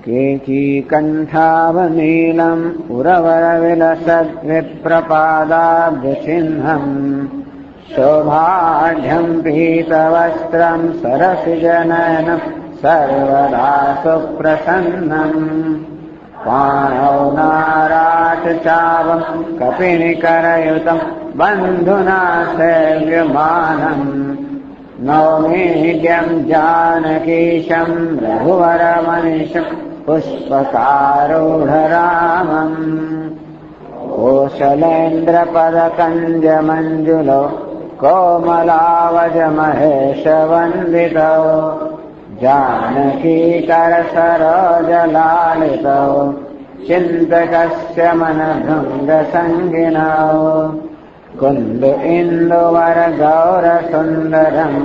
केचिकण्ठावनीलम् उरवरविलसद्विप्रपादाब्जचिह्नम् शोभाढ्यम् पीतवस्त्रम् सरसिजनयनम् सर्वदा सुप्रसन्नम् पाणौ नाराचचावम् कपिनिकरयुतम् बन्धुना सेव्यमानम् नौमीड्यम् जानकीशम् रघुवरमनिशम् पुष्पकारूढरामम् कोशलेन्द्रपदकञ्जमञ्जुलो कोमलावजमहेशवन्दितौ जानकीकरसरोजलालितौ चिन्तकस्य मनभृङ्गसङ्गिनौ कुन्द इन्दुवरगौरसुन्दरम्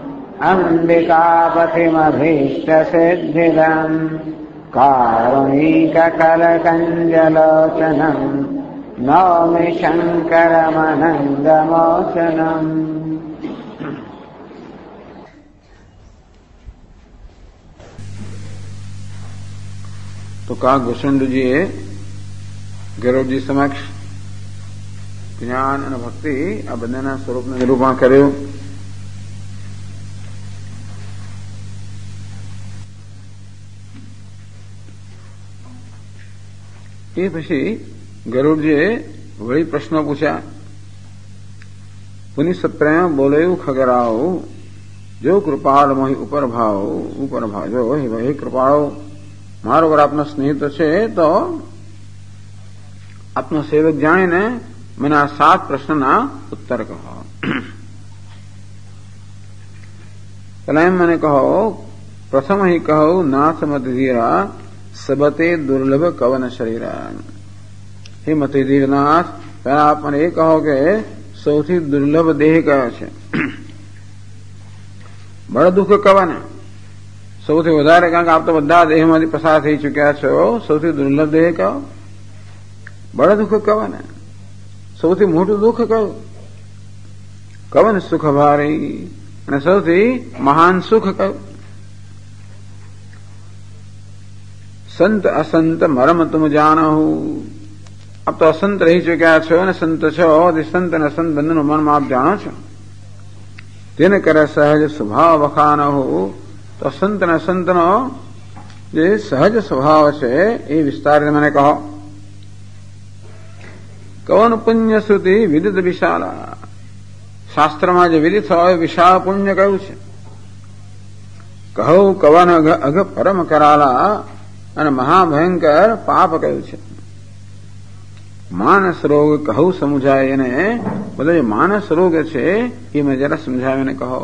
अम्बिकापतिमभीष्टसिद्धिदम् कारुणिककलकञ्जलोचनम् नौमि शङ्करमनङ्गमोचनम्। तो काकभूषण जी गरुड़ जी समक्ष ज्ञान અને ભક્તિ આ બંનેના સ્વરૂપનું નિરૂપણ કર્યું. એ પછી ગરુડજીએ વળી પ્રશ્નો પૂછ્યા. પુનિ સત્રય બોલેવું ખગરાઓ જો કૃપાળ મોહી ઉપર ભાવ જો હે કૃપાળો મારો પર આપનો સ્નેહ તો છે તો આપનો સેવક જાણીને મને આ 7 પ્રશ્નના ઉત્તર કહો. પહેલા એમ મને કહો, પ્રથમ અહીં કહો નાથ મતધીરા સબતે દુર્લભ કવન શરીરા. હે મતધીરનાથ, પહેલા આપ મને એ કહો કે સૌથી દુર્લભ દેહ કયો છે? બળ દુઃખ કવન સૌથી વધારે, કારણ કે આપ તો બધા દેહમાંથી પસાર થઈ ચુક્યા છો. સૌથી દુર્લભ દેહ કયો? બળ દુઃખ કવન. સૌથી મોટું દુઃખ કયું? કવન સુખ ભારી. અને સૌથી મહાન સુખ કયું? સંત અસંત મરમ તુમ જાણો. આપ તો અસંત રહી ચુક્યા છો અને સંત છો. સંત અને અસંત બંનેનું મનમાં આપ જાણો છો. તેને કરે સહજ સ્વભાવ વખાનો. તો સંત અને અસંતનો જે સહજ સ્વભાવ છે એ વિસ્તારીને મને કહો. કવન પુણ્ય શ્રુતિ વિદિત વિશાલા. શાસ્ત્રમાં જે વિદિત હોય વિશાળ પુણ્ય કયું છે? કહો કવન અઘ પરમ કરાલા. અને મહાભયંકર પાપ કયું છે? માનસ રોગ કહું સમજાય. એને બધો જે માનસ રોગ છે એ મેં જરા સમજાવીને કહો.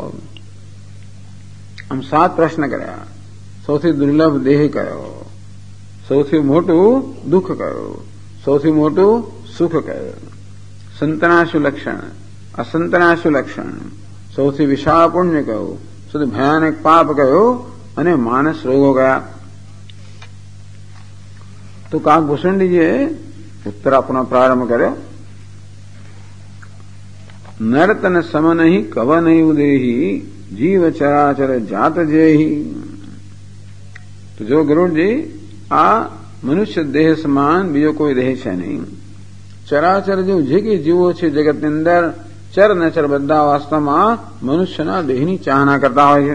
આમ 7 પ્રશ્ન કર્યા. સૌથી દુર્લભ દેહ કયો? સૌથી મોટું દુઃખ કયું? સૌથી મોટું સુખ કયું? સંતના શું લક્ષણ? અસંતના શું લક્ષણ? સૌથી વિશાળ પુણ્ય કયું? સૌથી ભયાનક પાપ કયું? અને માનસ રોગો કયા? તો કાકભૂષણજીએ ઉત્તર આપવાનો પ્રારંભ કર્યો. નરતન સમ નહીં કવ નહીં ઉદેહી જીવ ચરાચર જાત જેહી. તો જો ગરુડજી, આ મનુષ્ય દેહ સમાન બીજો કોઈ દેહ છે નહીં. ચરાચર જેવું જે કઈ જીવો છે જગતની અંદર, ચર ને ચર બધા વાસ્તવમાં મનુષ્યના દેહની ચાહના કરતા હોય છે.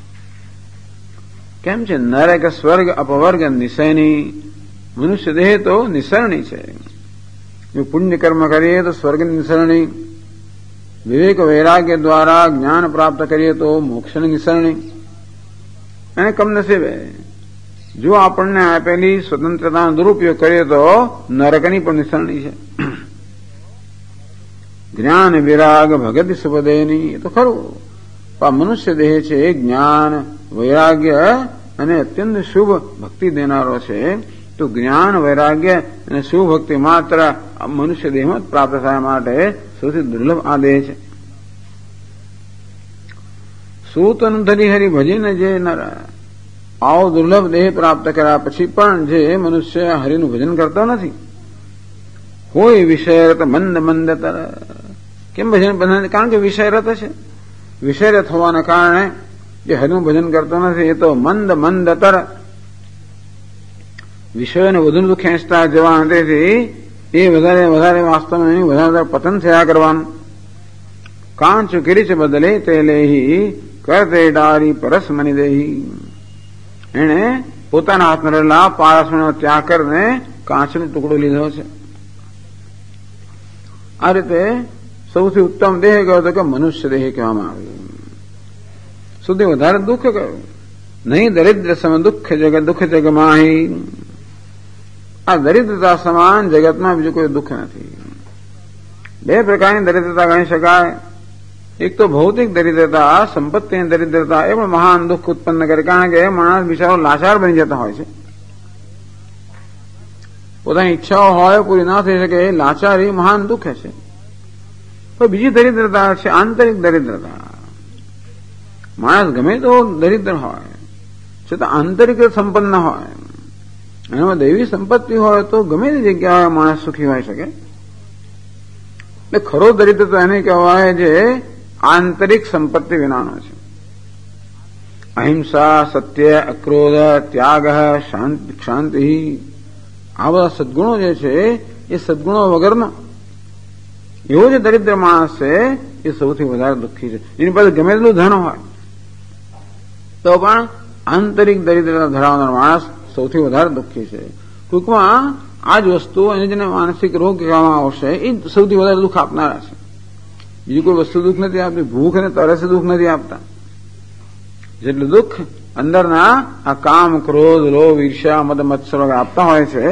કેમ છે? નરક સ્વર્ગ અપવર્ગ નિશયની. મનુષ્ય દેહ તો નિસરણી છે. જો પુણ્ય કર્મ કરીએ તો સ્વર્ગની નિસરણી, વિવેક વૈરાગ્ય દ્વારા જ્ઞાન પ્રાપ્ત કરીએ તો મોક્ષની નિસરણી. અને કમનસીબે જો આપણને આપેલી સ્વતંત્રતાનો દુરુપયોગ કરીએ તો નરકની પણ નિસરણી છે. જ્ઞાન વિરાગ ભગતિ સુપદેની. એ તો ખરું, પણ મનુષ્ય દેહ છે જ્ઞાન વૈરાગ્ય અને અત્યંત શુભ ભક્તિ દેનારો છે. તો જ્ઞાન વૈરાગ્ય અને શુભ ભક્તિ માત્ર મનુષ્ય દેહમાં પ્રાપ્ત થવા માટે સૌથી દુર્લભ આ દેહ છે. સૂતન ધરી હરિ ભજીને જે નર. આવો દુર્લભ દેહ પ્રાપ્ત કર્યા પછી પણ જે મનુષ્ય હરિનું ભજન કરતો નથી, હોય વિષયરત મંદ મંદતર. કેમ ભજન? કારણ કે વિષયરત છે. વિષયરત હોવાના કારણે જે હરિનું ભજન કરતો નથી એ તો મંદ મંદતર. વિષયોને વધુ દુઃખ ખેંચતા જવા તેથી એ વધારે વધારે વાસ્તવમાં એની વધારે પતન થયા કરવાનું. કાંચ કિરીચ બદલે તે લેહી કરતે ડારી પરસ મની દેહી. એણે પોતાના હાથમાં રહેલા પારસનો ત્યાગ કરીને કાંચનો ટુકડો લીધો છે. આ રીતે સૌથી ઉત્તમ દેહ કયો તો કે મનુષ્ય દેહ કહેવામાં આવ્યું. સૌથી વધારે દુઃખ કયું? નહીં દરિદ્ર સમ દુઃખ જગમાહી. આ દરિદ્રતા સમાન જગતમાં બીજું કોઈ દુઃખ નથી. બે પ્રકારની દરિદ્રતા ગણી શકાય. એક તો ભૌતિક દરિદ્રતા, સંપત્તિની દરિદ્રતા, એ પણ મહાન દુઃખ ઉત્પન્ન કરે. કારણ કે માણસ બિચારો લાચાર બની જતા હોય છે. પોતાની ઈચ્છાઓ હોય પૂરી ના થઈ શકે એ લાચારી મહાન દુઃખ છે. તો બીજી દરિદ્રતા છે આંતરિક દરિદ્રતા. માણસ ગમે તો દરિદ્ર હોય છતાં આંતરિક સંપન્ન હોય, એનામાં દૈવી સંપત્તિ હોય તો ગમે તે જગ્યાએ માણસ સુખી હોઈ શકે. એટલે ખરો દરિદ્ર તો એને કહેવાય જે આંતરિક સંપત્તિ વિનાનો છે. અહિંસા, સત્ય, અક્રોધ, ત્યાગ, શાંતિ, આ બધા સદગુણો જે છે એ સદગુણો વગરનો એવો જે દરિદ્ર માણસ છે એ સૌથી વધારે દુઃખી છે. એની પાસે ગમે તેટલું ધન હોય તો પણ આંતરિક દરિદ્રતા ધરાવનાર માણસ સૌથી વધારે દુઃખી છે. ટૂંકમાં આ જ વસ્તુ એને જેને માનસિક રોગ કહેવામાં આવશે એ સૌથી વધારે દુઃખ આપનારા છે. બીજી કોઈ વસ્તુ દુઃખ નથી આપતી. ભૂખ અને તરસે દુઃખ નથી આપતા. જેટલું દુઃખ અંદરના આ કામ, ક્રોધ, લોભ, ઈર્ષ્યા, મદ, મત્સર આપતા હોય છે.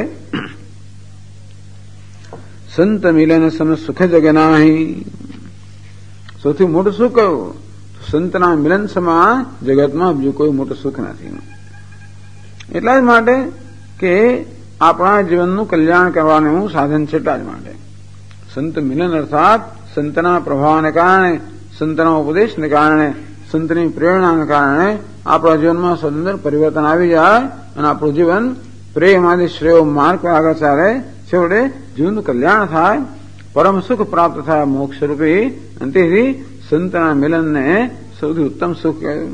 સંત મિલન સમ સુખ જગનાહી. સૌથી મોટું સુખ કયું? સંતના મિલન સમાન જગતમાં બીજું કોઈ મોટું સુખ નથી. એટલા જ માટે કે આપણા જીવનનું કલ્યાણ કરવાનું સાધન છે. એટલા જ માટે સંત મિલન અર્થાત સંતના પ્રભાવને કારણે, સંતના ઉપદેશને કારણે, સંતની પ્રેરણાને કારણે આપણા જીવનમાં સ્વતંત્ર પરિવર્તન આવી જાય અને આપણું જીવન પ્રેમ આદિ શ્રેય માર્ગ પર આગળ ચાલે. છેવટે જીવનનું કલ્યાણ થાય, પરમ સુખ પ્રાપ્ત થાય મોક્ષ રૂપી. અને તેથી સંતના મિલનને સૌથી ઉત્તમ સુખ કહ્યું.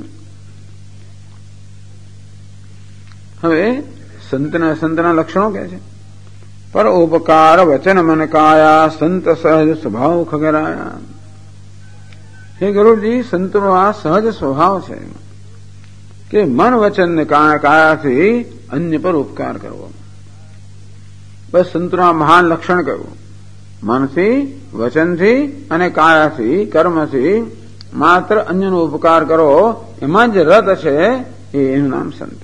હવે સંતના લક્ષણો કે છે પર ઉપકાર વચન મન કાયા સંત સહજ સ્વભાવ ખગરાયા. હે ગરુડજી, સંતનો આ સહજ સ્વભાવ છે કે મન વચન ને કાયાથી અન્ય પર ઉપકાર કરવો. બસ સંતનું આ મહાન લક્ષણ કહ્યું. મનથી, વચનથી અને કાયાથી, કર્મથી માત્ર અન્યનો ઉપકાર કરો, એમાં જે રત છે એનું નામ સંત.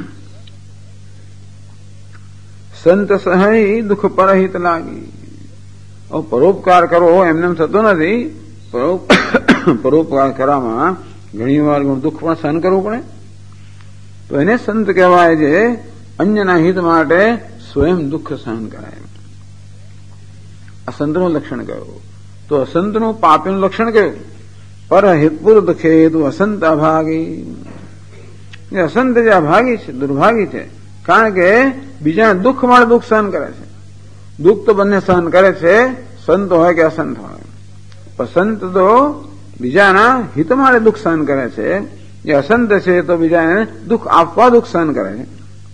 સંત સહી દુઃખ પરહિત લાગી. પરોપકાર કરવો એમને થતો નથી. પરોપકાર કરવામાં ઘણી વાર દુઃખ પણ સહન કરવું પડે. તો એને સંત કહેવાય છે અન્યના હિત માટે સ્વયં દુઃખ સહન કરાય. આ સંતનું લક્ષણ કયું. તો અસંતનું પાપીનું લક્ષણ કયું? પરહિતપુર દુઃખે તું અસંત અભાગી. એ અસંત જે અભાગી છે, દુર્ભાગી છે. કારણ કે બીજાને દુઃખ માટે દુઃખ સહન કરે છે. દુઃખ તો બંને સહન કરે છે, સંત હોય કે અસંત હોય. પણ સંત તો બીજાના હિત માટે દુઃખ સહન કરે છે. જે અસંત છે તો બીજાને દુઃખ આપવા દુઃખ સહન કરે છે.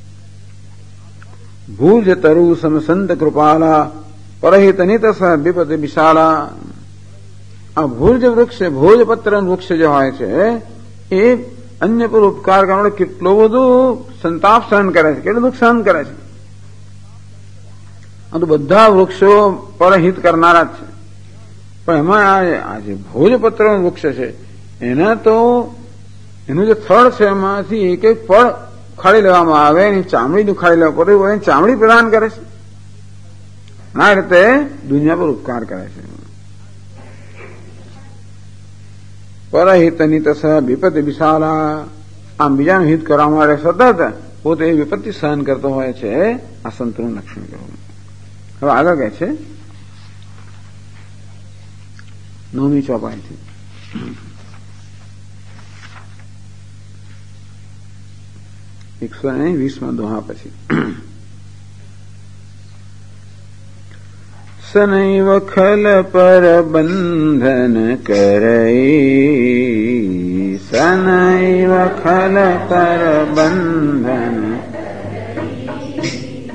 ભૂજ તરુ સમ સંત કૃપાલા પરહિત નિત વિપતિ વિશાલા. આ ભૂજ વૃક્ષ, ભોજપત્ર વૃક્ષ જે હોય છે એ અન્ય પર ઉપકાર કરવાનો કેટલો બધું સંતાપ સહન કરે છે, કેટલું દુઃખ સહન કરે છે. આ તો બધા વૃક્ષો પરહિત કરનારા જ છે. પણ એમાં આ જે ભોજપત્ર વૃક્ષ છે એના તો એનું જે થડ છે એમાંથી એક એક ફળ ઉખાડી લેવામાં આવે, એની ચામડી ઉખાડી લેવા પડે, એની ચામડી પ્રદાન કરે છે. આ રીતે દુનિયા પર ઉપકાર કરે છે. પરહિત નિત વિપત્તિ વિશાલા. આમ બીજાનું હિત કરવા માટે સતત પોતે વિપત્તિ સહન કરતો હોય છે. આ સંતનું લક્ષણ કહ્યું. હવે આગળ કહે છે 9મી ચોપાઈથી. એકસો 20માં દોહા પછી સનૈવ ખલ પર બંધન કરઈ. સનૈવ ખલ પર બંધન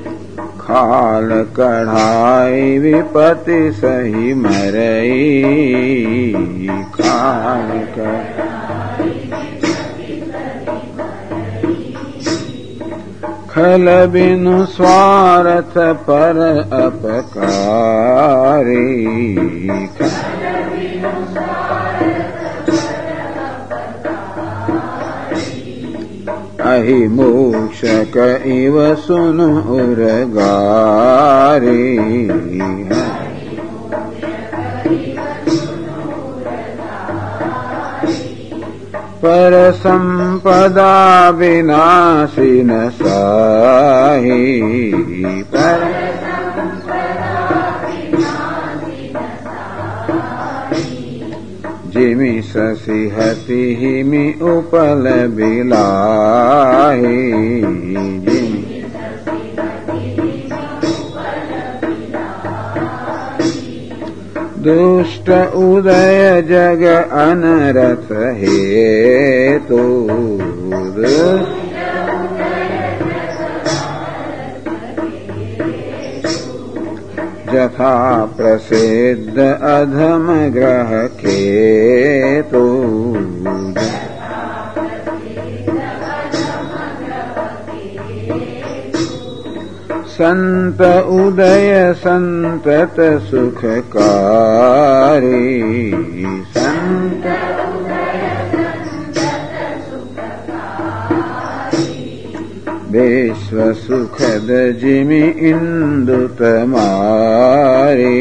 काल कढ़ाई विपति सही मरई, काल खल बिनु स्वार्थ पर अपकारी, अहि मोक्षक इव सुन उरगारी, पर संपदा विनाशी न साही, पर जिमि ससिहति हिमि उपल बिलाही, दुष्ट उदय जग अनरथ हेतु, यथा प्रसिद्ध अधम ग्रह केतु, संत उदय संतत सुखकारी, संत विश्व सुखद जिमि इंदु तमारी,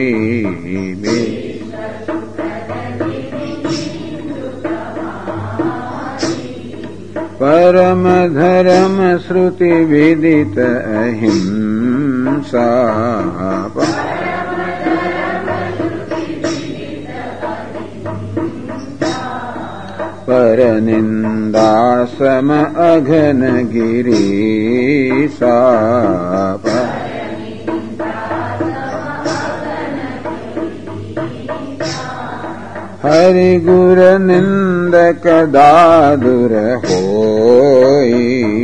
परम धर्म श्रुति विदित अहिंसा, पर निंदा सम अघन गिरीसा, हरि गुर निंदक दादुर होई,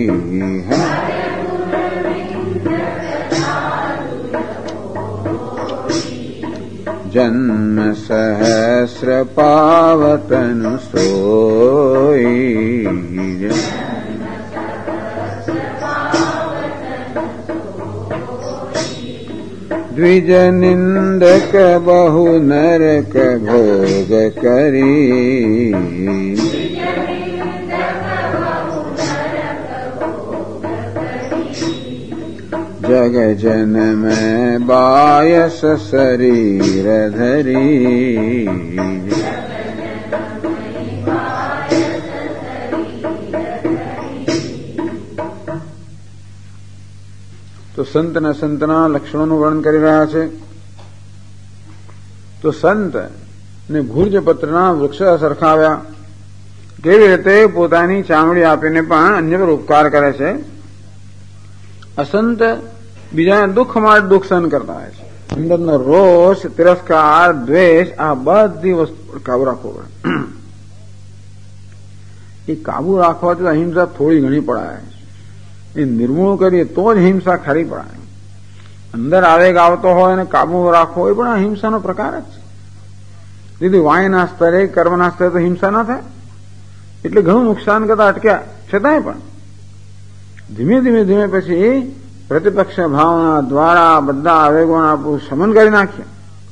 जन्म सहस्र पावतनु सोई, द्विज निंदक बहु नरक भोग करी, जग जन में बायस शरीर धरी, तो संत ने संतना लक्षणों वर्णन કરી રહ્યા છે। તો સંત ને ભુર્જપત્રના વૃક્ષ સરખાવ્યા, કેવી રીતે પોતાની ચામડી આપીને પણ અન્ય પર ઉપકાર કરે છે। असंत બીજાના દુઃખમાં દુઃખ સહન કરતા હોય છે। અંદરનો રોષ, તિરસ્કાર, દ્વેષ, આ બધી વસ્તુ પર કાબુ રાખવો પડે। એ કાબુ રાખવાથી અહિંસા થોડી ઘણી પડાય, એ નિર્મૂળ કરીએ તો જ હિંસા ખરી પડાય। અંદર આવેગ આવતો હોય અને કાબુ રાખવો એ પણ અહિંસાનો પ્રકાર જ છે। દીદી વાણીના સ્તરે, કર્મના સ્તરે તો હિંસા ના થાય, એટલે ઘણું નુકસાન કરતા અટક્યા છતાંય પણ ધીમે ધીમે ધીમે પછી પ્રતિપક્ષ ભાવના દ્વારા બધા આવેગોને આપણું શમન કરી નાખીએ।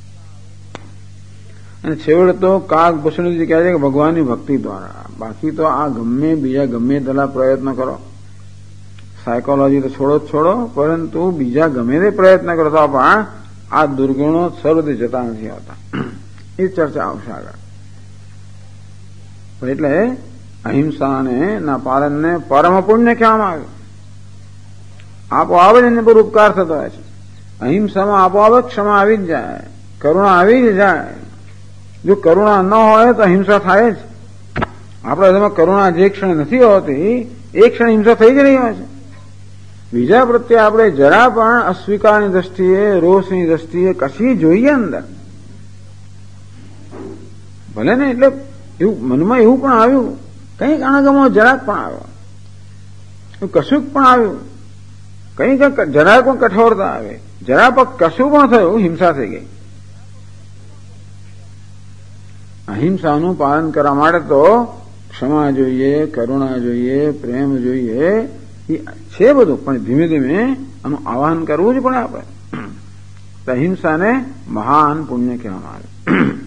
અને છેવટે તો કાગ ભૂષણજી કહે છે કે ભગવાનની ભક્તિ દ્વારા, બાકી તો આ ગમે બીજા ગમે તેટલા પ્રયત્ન કરો, સાયકોલોજી તો છોડો જ છોડો, પરંતુ બીજા ગમે તે પ્રયત્ન કરો તો પણ આ દુર્ગુણો સર્વથી જતા નથી આવતા। એ ચર્ચા આવશે આગળ। એટલે અહિંસાને ના પાલનને પરમ પુણ્ય કહેવામાં આવ્યું। આપોઆપ જ એની પર ઉપકાર થતો હોય છે। અહિંસામાં આપોઆપ જ ક્ષમા આવી જ જાય, કરુણા આવી જ જાય। જો કરુણા ન હોય તો હિંસા થાય જ। આપણા હૃદયમાં કરુણા જે ક્ષણે નથી હોતી એ ક્ષણે હિંસા થઈ જ રહી હોય છે। બીજા પ્રત્યે આપણે જરા પણ અસ્વીકારની દ્રષ્ટિએ, રોષની દ્રષ્ટિએ કશી જોઈએ અંદર, ભલે ને એટલે એવું મનમાં એવું પણ આવ્યું, કંઈક અણગમો જરાક પણ આવ્યો, એવું કશુંક પણ આવ્યું, કંઈક જરા કોઈ કઠોરતા આવે, જરા પણ કશું પણ થયું, હિંસા થઈ ગઈ. અહિંસાનું પાલન કરવા માટે તો ક્ષમા જોઈએ, કરુણા જોઈએ, પ્રેમ જોઈએ, એ છે બધું, પણ ધીમે ધીમે આનું આવાહન કરવું જ પડે આપણે. અહિંસાને મહાન પુણ્ય કહેવામાં આવે.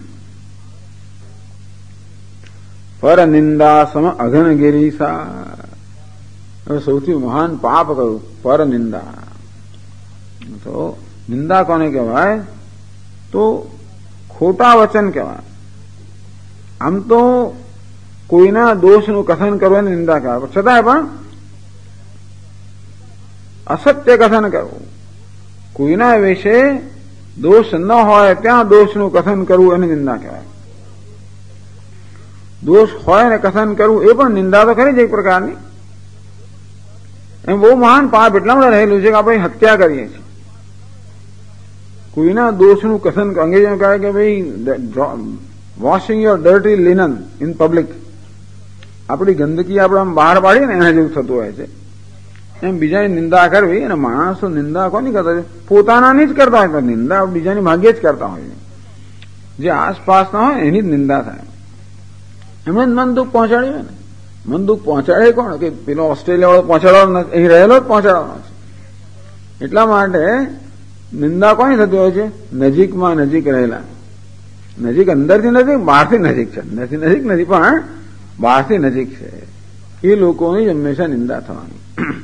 પર નિંદા સમ અઘનગિરીસા, સૌથી મહાન પાપ કયું? પર નિંદા. તો નિંદા કોને કહેવાય? તો ખોટા વચન કહેવાય. આમ તો કોઈના દોષનું કથન કરવાની નિંદા કહેવાય, છતાંય પણ અસત્ય કથન કરવું, કોઈના વિશે દોષ ન હોય ત્યાં દોષનું કથન કરવું એની નિંદા કહેવાય. દોષ હોય ને કથન કરવું એ પણ નિંદા તો ખરી જ એક પ્રકારની. એમ બહુ મહાન પાપ એટલા માટે રહેલું છે કે આપણે હત્યા કરીએ છીએ. કોઈના દોષનું કથન, અંગ્રેજીમાં કહે કે ભાઈ washing your dirty linen in public, આપણી ગંદકી આપણે આમ બહાર પાડીએ ને એના જેવું થતું હોય છે. એમ બીજાની નિંદા કરવી, અને માણસો નિંદા કોની કરતા છે? પોતાનાની જ કરતા હોય, તો નિંદા બીજાની ભાગ્યે જ કરતા હોય. જે આસપાસના હોય એની જ નિંદા થાય. એમણે મન દુઃખ પહોંચાડ્યું ને. મન દુઃખ પહોંચાડે કોણ? કે પેલો ઓસ્ટ્રેલિયા વાળો પહોંચાડવાનો, અહીં રહેલો જ પહોંચાડવાનો છે. એટલા માટે નિંદા કોની થતી હોય છે? નજીકમાં નજીક રહેલા. નજીક અંદરથી નજીક, બહારથી નજીક છે. અંદરથી નજીક નથી પણ બહારથી નજીક છે. એ લોકોની હંમેશા નિંદા થવાની.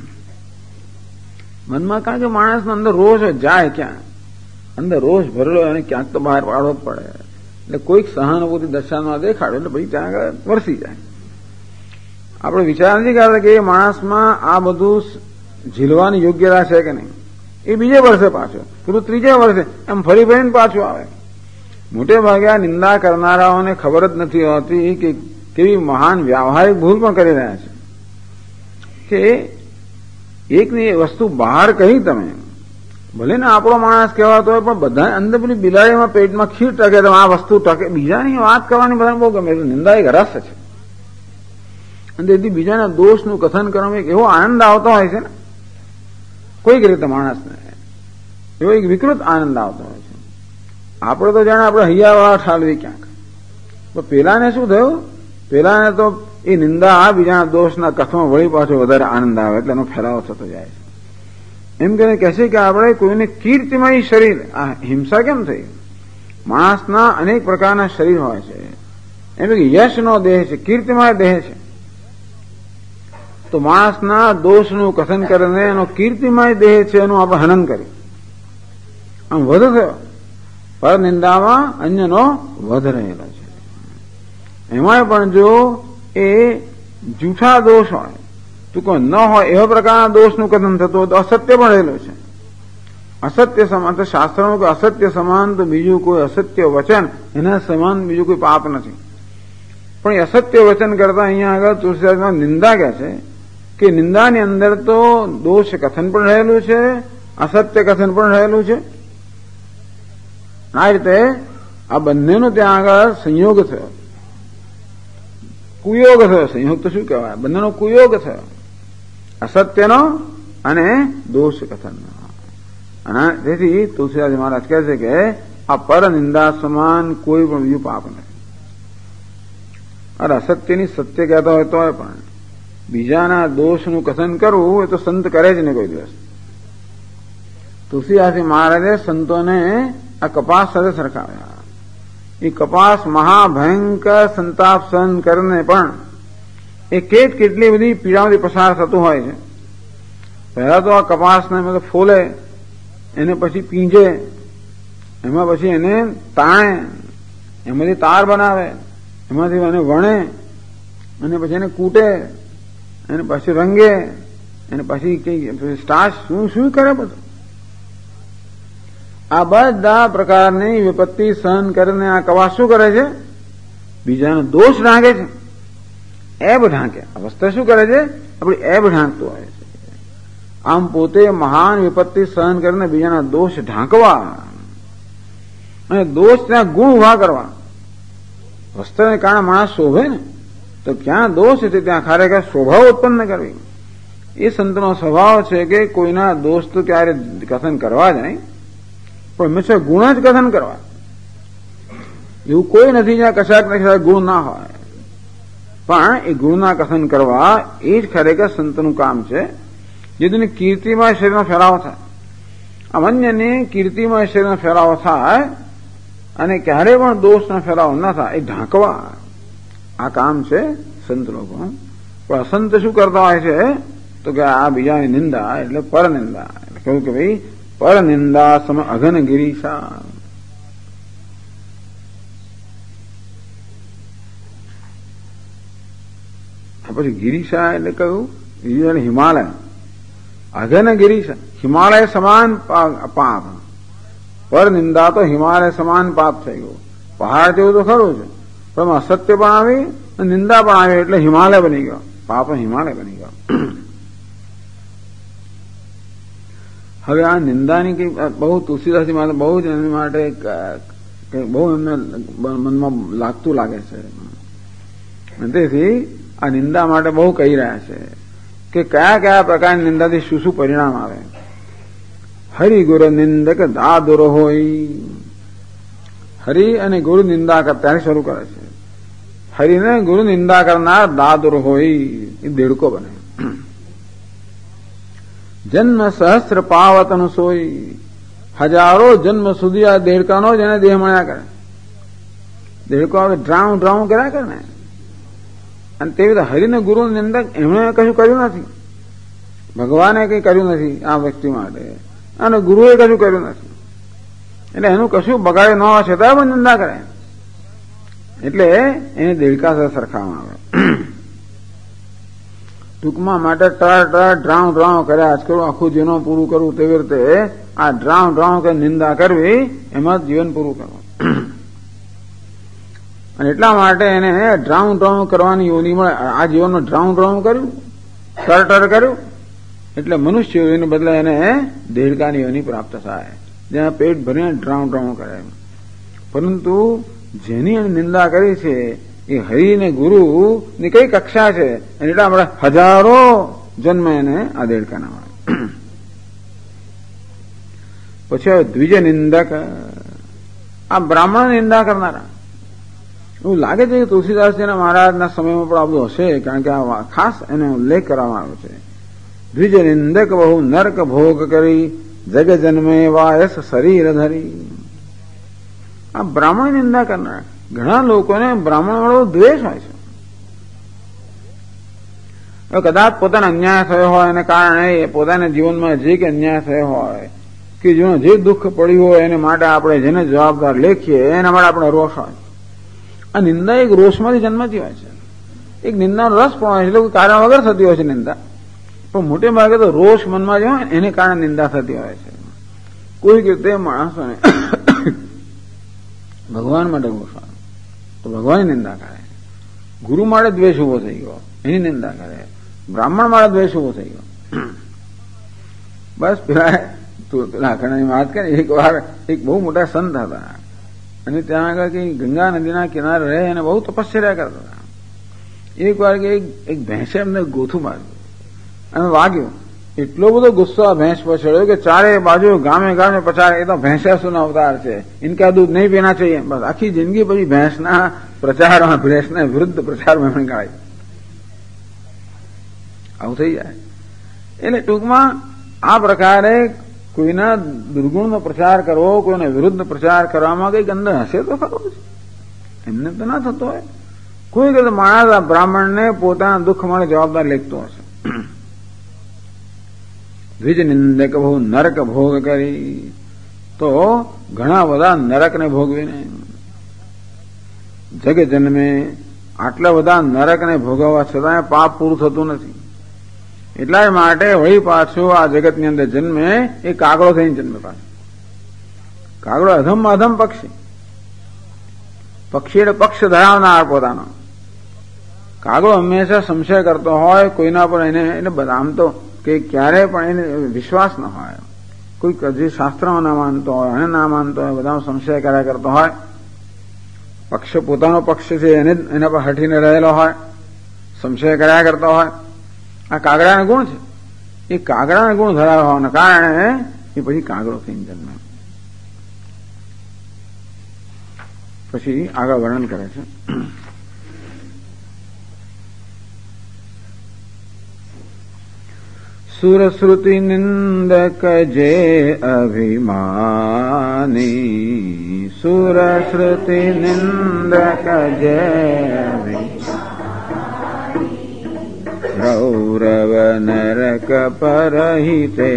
મનમાં કારણ કે માણસનો અંદર રોષ જાય ક્યાં? અંદર રોષ ભરેલો એને ક્યાંક તો બહાર પાડવો જ પડે. એટલે કોઈક સહાનુભૂતિ દર્શાવવા દેખાડો એટલે ભાઈ ત્યાં આગળ વરસી જાય. આપણે વિચાર નથી કરતા કે એ માણસમાં આ બધું ઝીલવાની યોગ્યતા છે કે નહીં. એ બીજે વર્ષે પાછો, પૂરું ત્રીજે વર્ષે એમ ફરી ફરીને પાછું આવે. મોટે ભાગે આ નિંદા કરનારાઓને ખબર જ નથી હોતી કે કેવી મહાન વ્યાવહારિક ભૂલ પણ કરી રહ્યા છે. કે એકની વસ્તુ બહાર કહી તમે, ભલે ને આપણો માણસ કહેવાતો હોય, પણ બધા અંદર પેલી બિલાડીમાં પેટમાં ખીર ટકે, તમે આ વસ્તુ ટકે. બીજાની વાત કરવાની બધાને બહુ ગમે. નિંદા એક રસ છે. અને તેથી બીજાના દોષનું કથન કરવામાં એક એવો આનંદ આવતો હોય છે ને કોઈક રીતે માણસને, એવો એક વિકૃત આનંદ આવતો હોય છે. આપણે તો જાણે આપણે હૈયાવાળા ઠાલવી ક્યાંક. તો પેલાને શું થયું? પેલાને તો એ નિંદા આ બીજાના દોષના કથમાં વળી પાછો વધારે આનંદ આવે, એટલે એનો ફેલાવો થતો જાય છે. એમ કરીને કહેશે કે આપણે કોઈને કીર્તિમય શરીર, આ હિંસા કેમ થઈ? માણસના અનેક પ્રકારના શરીર હોય છે. એમ કે યશનો દેહ છે, કીર્તિમય દેહ છે. તો માણસના દોષનું કથન કરીને એનો કીર્તિમય દેહ છે એનું આપણે હનન કર્યું. આમ વધ થયો. પર નિંદામાં અન્યનો વધ રહેલો છે. એમાંય પણ જો એ જૂઠા દોષ હોય, તો કોઈ ન હોય એવા પ્રકારના દોષનું કથન થતું હોય તો અસત્ય પણ રહેલું છે. અસત્ય સમાન તો શાસ્ત્રોનું કે અસત્ય સમાન તો બીજું કોઈ અસત્ય વચન એના સમાન બીજું કોઈ પાપ નથી. પણ એ અસત્ય વચન કરતા અહીંયા આગળ તુલસીદાસમાં નિંદા કહે છે કે નિંદાની અંદર તો દોષ કથન પણ રહેલું છે, અસત્ય કથન પણ રહેલું છે. આ રીતે આ બંનેનો ત્યાં આગળ સંયોગ થયો, કુયોગ થયો. સંયોગ તો શું કહેવાય? બંનેનો કુયોગ થયો, અસત્યનો અને દોષ કથનનો. અને તેથી તુલસીદાસ મહારાજ કહે છે કે આ પર નિંદા સમાન કોઈ પણ બીજું પાપ નથી. અરે અસત્યની સત્ય કહેતા હોય તો પણ બીજાના દોષનું કથન કરવું એ તો સંત કરે જ નહીં કોઈ દિવસ. તુલસીદાસ મહારાજે સંતોને આ કપાસ સાથે સરખાવ્યા. એ કપાસ મહાભયંકર સંતાપ સહન કરીને પણ એ કેટલી બધી પીડામાંથી પસાર થતું હોય છે. પહેલા તો આ કપાસને ફોલે, એને પછી પીંજે, એમાં પછી એને તાણે, એમાંથી તાર બનાવે, એમાંથી એને વણે, અને પછી એને કૂટે, એને પછી રંગે, એને પછી સ્ટાર્ચ શું કરે બધું. આ બધા પ્રકારની વિપત્તિ સહન કરીને આ કપાસ શું કરે છે? બીજાનો દોષ ઢાંકે છે, એબ ઢાંકે. અવસ્થા શું કરે છે? આપણી એબ ઢાંકતું હોય છે. આમ પોતે મહાન વિપત્તિ સહન કરીને બીજાના દોષ ઢાંકવા અને દોષ ત્યાં ગુણ ઉભા કરવા. વસ્ત્રને કારણે માણસ શોભે ને, તો ક્યાં દોષ છે ત્યાં ખરેખર શોભા ઉત્પન્ન કરવી. એ સંતનો સ્વભાવ છે કે કોઈના દોષ તો ક્યારે કથન કરવા જ નહીં, પણ હંમેશા ગુણ જ કથન કરવા. એવું કોઈ નથી જ્યાં કશાક ને કશાક ગુણ ના હોય, પણ એ ગુણના કથન કરવા એ જ ખરેખર સંતનું કામ છે. જેથી કીર્તિમાં શરીરનો ફેલાવો થાય, અમન્યની કીર્તિમાં શરીરનો ફેલાવો થાય અને ક્યારે પણ દોષનો ફેલાવો ન થાય એ ઢાંકવા આ કામ છે સંત લોકો. પણ અસંત શું કરતા હોય છે તો કે આ બીજાની નિંદા એટલે પરનિંદા. એટલે કહ્યું કે ભાઈ પરનિંદા સમ અઘન ગિરીશા. પછી ગિરીશા એટલે કહ્યું ગિરિશા હિમાલય, અઘન ગિરીશા હિમાલય સમાન પાપ. પર નિંદા તો હિમાલય સમાન પાપ થઈ ગયું. પહાડ જેવું તો ખરું છે, પણ અસત્ય પણ આવી નિંદા પણ આવી એટલે હિમાલય બની ગયો, પાપ હિમાલય બની ગયો. હવે આ નિંદાની કઈ બહુ તુલસીદાસજી માટે બહુ જ એની માટે બહુ એમને મનમાં લાગતું લાગે છે. તેથી આ નિંદા માટે બહુ કહી રહ્યા છે કે કયા કયા પ્રકારની નિંદાથી શું શું પરિણામ આવે. હરિ ગુરુ નિંદક દાદુર હોય. હરિ અને ગુરુ નિંદા કરતા શરૂ કરે છે. હરિને ગુરુ નિંદા કરનાર દાદુર હોય એ દેડકો બને. જન્મ સહસ્ત્ર પાવતન સોય. હજારો જન્મ સુધી આ દેડકાનો જ એને દેહ મળ્યા કરે. દેડકો આવે ડ્રાઉં ડ્રાઉં કર્યા કરે ને. અને તેવી રીતે હરિને ગુરુ નિંદક એમણે કશું કર્યું નથી, ભગવાને કઈ કર્યું નથી આ વ્યક્તિ માટે, અને ગુરુએ કશું કર્યું નથી. એટલે એનું કશું બગાડે ન હોય છતાં પણ નિંદા કરે, એટલે એને દેડકા સાથે સરખાવવામાં આવે. ટૂંકમાં માટે ટર ટર ડ્રાઉં ડ્રાઉં કર્યા જ કરું, આખું જીવન પૂરું કરવું. તેવી રીતે આ ડ્રાઉં ડ્રાઉં કે નિંદા કરવી એમાં જ જીવન પૂરું કરવું. અને એટલા માટે એને ડ્રાઉં ડ્રાઉં કરવાની યોની મળે. આ જીવનમાં ડ્રાઉં ડ્રાઉં કર્યું, ટર ટર કર્યું, એટલે મનુષ્ય યોની બદલે એને દેડકાની યોની પ્રાપ્ત થાય, જ્યાં પેટ ભરીને ડ્રાઉં ડ્રાઉં કરે. પરંતુ જેની એને નિંદા કરી છે એ હરિ ને ગુરુ ની કઈ કક્ષા છે, એટલા આપણે હજારો જન્મ એને આ દેડકાના મળે. પછી હવે દ્વિજ નિંદક, આ બ્રાહ્મણ નિંદા કરનારા. એવું લાગે છે કે તુલસીદાસજીના મહારાજના સમયમાં પણ આ બધું હશે, કારણ કે આ ખાસ એનો ઉલ્લેખ કરવામાં આવ્યો છે. દ્વિજ નિંદક બહુ નરક ભોગ કરી જગ જન્મે વાયસ શરીર ધરી. આ બ્રાહ્મણ નિંદા કરનાર ઘણા લોકોને બ્રાહ્મણ વાળો દ્વેષ હોય છે. કદાચ પોતાને અન્યાય થયો હોય એને કારણે પોતાના જીવનમાં જે કે અન્યાય થયો હોય કે જે દુઃખ પડ્યું હોય એને માટે આપણે જેને જવાબદાર લેખીએ એના માટે આપણે રોષ હોય. આ નિંદા એક રોષમાંથી જન્મતી હોય છે. એક નિંદાનો રસ પણ હોય છે, એટલે કારણ વગર થતી હોય છે નિંદા, પણ મોટે ભાગે તો રોષ મનમાં જે હોય એને કારણે નિંદા થતી હોય છે. કોઈક રીતે માણસોને ભગવાન માટે રોષ હોય તો ભગવાનની નિંદા કરે, ગુરુ માટે દ્વેષ ઉભો થઈ ગયો એની નિંદા કરે, બ્રાહ્મણ માટે દ્વેષ ઉભો થઈ ગયો. બસ પેલા ઘણાની વાત કરે. એક વાર એક બહુ મોટા સંત હતા અને ત્યાં આગળ કઈ ગંગા નદીના કિનારે રહે અને બહુ તપસ્યા કરતા હતા. એક વાર કે એક ભેંસે એમને ગોથું માર્યું અને વાગ્યું. એટલો બધો ગુસ્સો આ ભેંસ પર ચડ્યો કે ચારે બાજુ ગામે ગામે પચાર એ તો ભેંસાસુનો અવતાર છે, ઇનકા દૂધ નહીં પીના चाहिए. બસ આખી જિંદગી પછી ભેંસના પ્રચારમાં, ભેંસના વિરુદ્ધ પ્રચારમાં એમણે ગાળી. આવું થઈ જાય. એટલે ટૂંકમાં આ પ્રકારે કોઈના દુર્ગુણનો પ્રચાર કરવો, કોઈને વિરુદ્ધ પ્રચાર કરવામાં કઈક અંદર હશે તો ખરું છે, એમને તો ના થતો હોય. કોઈ કદાચ માણસ આ બ્રાહ્મણને પોતાના દુઃખ માટે જવાબદાર લેખતો હશે. દ્વિજ નિંદક બહુ નરક ભોગ કરી, તો ઘણા બધા નરકને ભોગવીને જગ જન્મે. આટલા બધા નરકને ભોગવવા છતાં પાપ પૂરું થતું નથી. એટલા માટે વળી પાછો આ જગતની અંદર જન્મે એ કાગડો થઈને જન્મે. પાછો કાગડો અધમમાં અધમ પક્ષી, પક્ષી એટલે પક્ષ ધરાવનાર પોતાનો. કાગડો હંમેશા સંશય કરતો હોય કોઈના પર, એને એટલે આમ તો કે ક્યારે પણ એને વિશ્વાસ ન હોય. કોઈ જે શાસ્ત્રમાં ના માનતો હોય, એને ના માનતો હોય, બધા સંશય કર્યા કરતો હોય. પક્ષ પોતાનો પક્ષ છે એને એના પર હટીને રહેલો હોય, સંશય કર્યા કરતો હોય. આ કાગડાના ગુણ છે. એ કાગડાના ગુણ ધરાવવાના કારણે એ પછી કાગડો થઈને જન્મે. પછી આગળ વર્ણન કરે છે. સુરશ્રુતિ નિંદક જે અભિમાની, સુરશ્રુતિ નિંદક જે રૌરવ નરક પરહિતે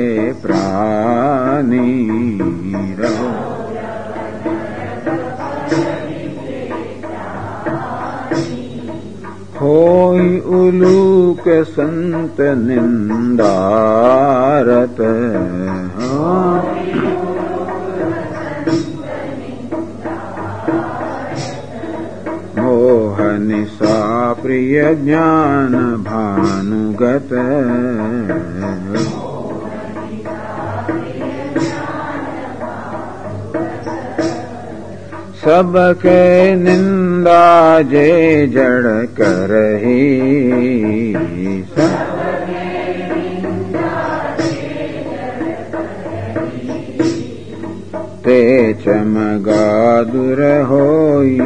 પ્રાની, હોય ઉલુક સંત નિંદારત, મોહ નિશા પ્રિય જ્ઞાન ભાનુગત, सबके निंदा जे जड़ करही, ते चमगादुर होई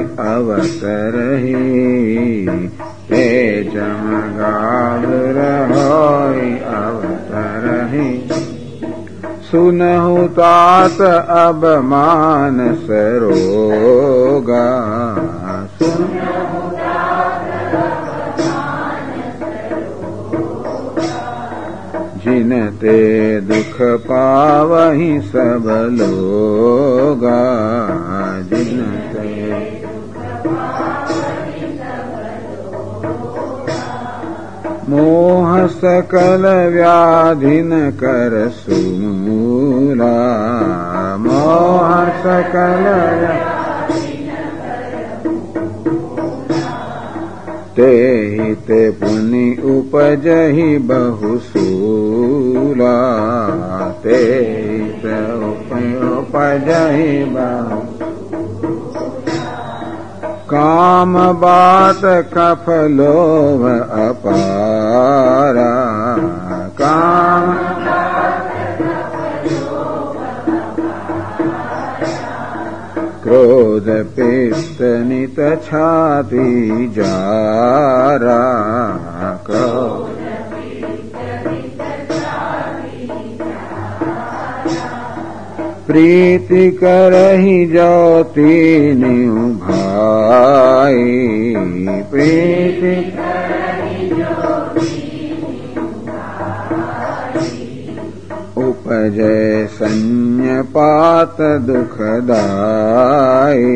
अवतरही, ते चमगादुर होई अवतरही, सुनहु तात अब मानस रोगा, जिनते दुख पावहि सब लोगा, जिनते मोह सकल व्याधिन कर सूला, मोह सकल ते हिते पुनि उपजहि बहुसूला, ते हिते उपजहि बहु काम बात कफ लोभ अपारा, काम क्रोध पित्त नित छाती जारा, प्रीति करहि ज्योति निउ भाई, प्रीति उपजय संयपात दुखदाई,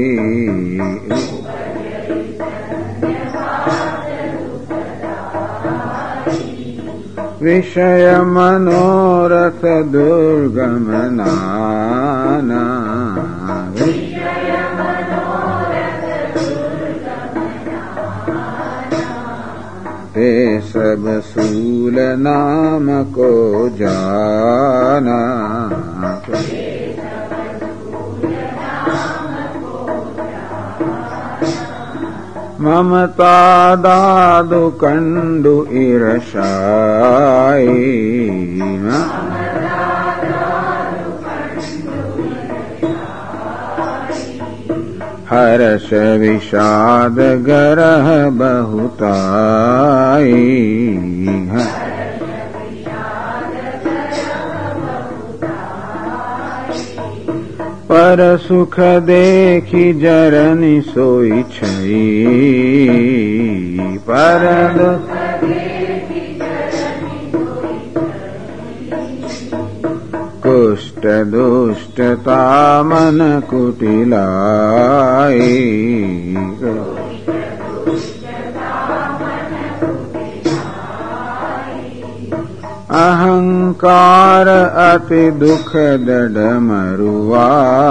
विषय मनोरथ दुर्गम नाना, ते सब सूल नाम को जाना, ममता दादु कंडु ईर्षाई, हर्ष विषाद गरह बहुताई, पर सुख देखी जरनि सोई छई, पर कुष्ट दुष्टता मन कुटिलाई, अहंकार अति दुख दड मरुआ,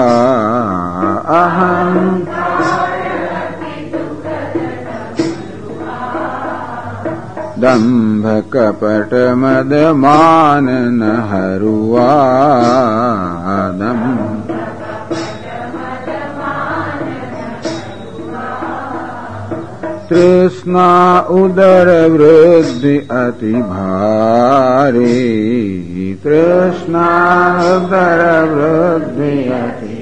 दंभ कपट मद मान न हरुआ, તૃષ્ણા ઉદર વૃદ્ધિ અતિ ભારી, તૃષ્ણા ઉદર વૃદ્ધિ અતિ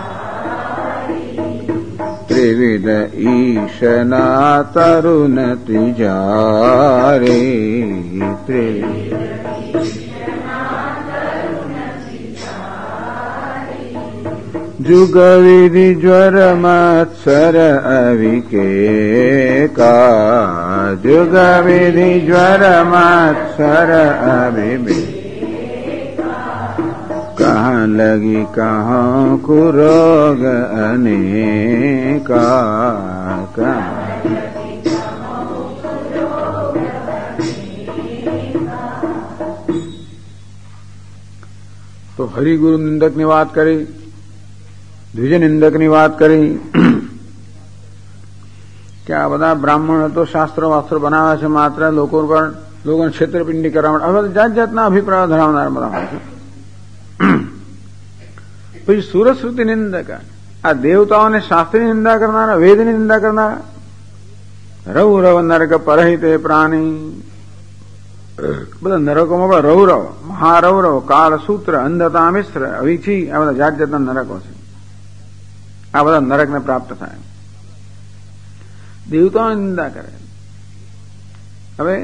ત્રિવિધ ઈશના તરુણ તિજારે, जुग विधि ज्वर मत्सर अविकेका, जुग विधि ज्वर मत्सर अविकेका, कहाँ लगी कहाँ कुरोग अनेका, तो हरि गुरु निंदक ने बात करी, દ્વિજ નિંદકની વાત કરી કે આ બધા બ્રાહ્મણો તો શાસ્ત્રો વાસ્ત્રો બનાવે છે માત્ર લોકોને છેતરપિંડી કરવા માટે. હવે જાત જાતના અભિપ્રાયો ધરાવનાર બધા હોય છે. પછી સુરશ્રુતિ નિંદક, આ દેવતાઓને શાસ્ત્રની નિંદા કરનારા, વેદની નિંદા કરનારા. રવ રવ નરક પરહિતે પ્રાણી, બધા નરકોમાં બધા રૌરવ, મહારૌરવ, કાળસૂત્ર, અંધતા, મિશ્ર, અવિછી, આ બધા જાત જાતના નરકો છે. આ બધા નરકને પ્રાપ્ત થાય. દેવતાઓની નિંદા કરે. હવે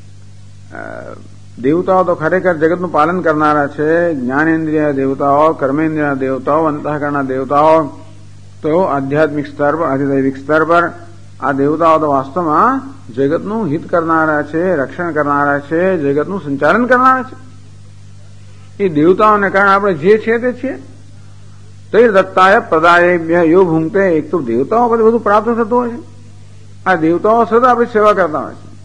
દેવતાઓ તો ખરેખર જગતનું પાલન કરનારા છે. જ્ઞાનેન્દ્રિય દેવતાઓ, કર્મેન્દ્રિય દેવતાઓ, અંતઃકરણના દેવતાઓ, તો આધ્યાત્મિક સ્તર પર, આધ્યાત્મિક સ્તર પર આ દેવતાઓ તો વાસ્તવમાં જગતનું હિત કરનારા છે, રક્ષણ કરનારા છે, જગતનું સંચાલન કરનારા છે. એ દેવતાઓને કારણે આપણે જે છે તે છીએ. તો એ દત્તાય પ્રદાય યો ભૂંગતે. એક તો દેવતાઓ પછી બધું પ્રાપ્ત થતું હોય છે. આ દેવતાઓ સદા આપણી સેવા કરતા હોય છે.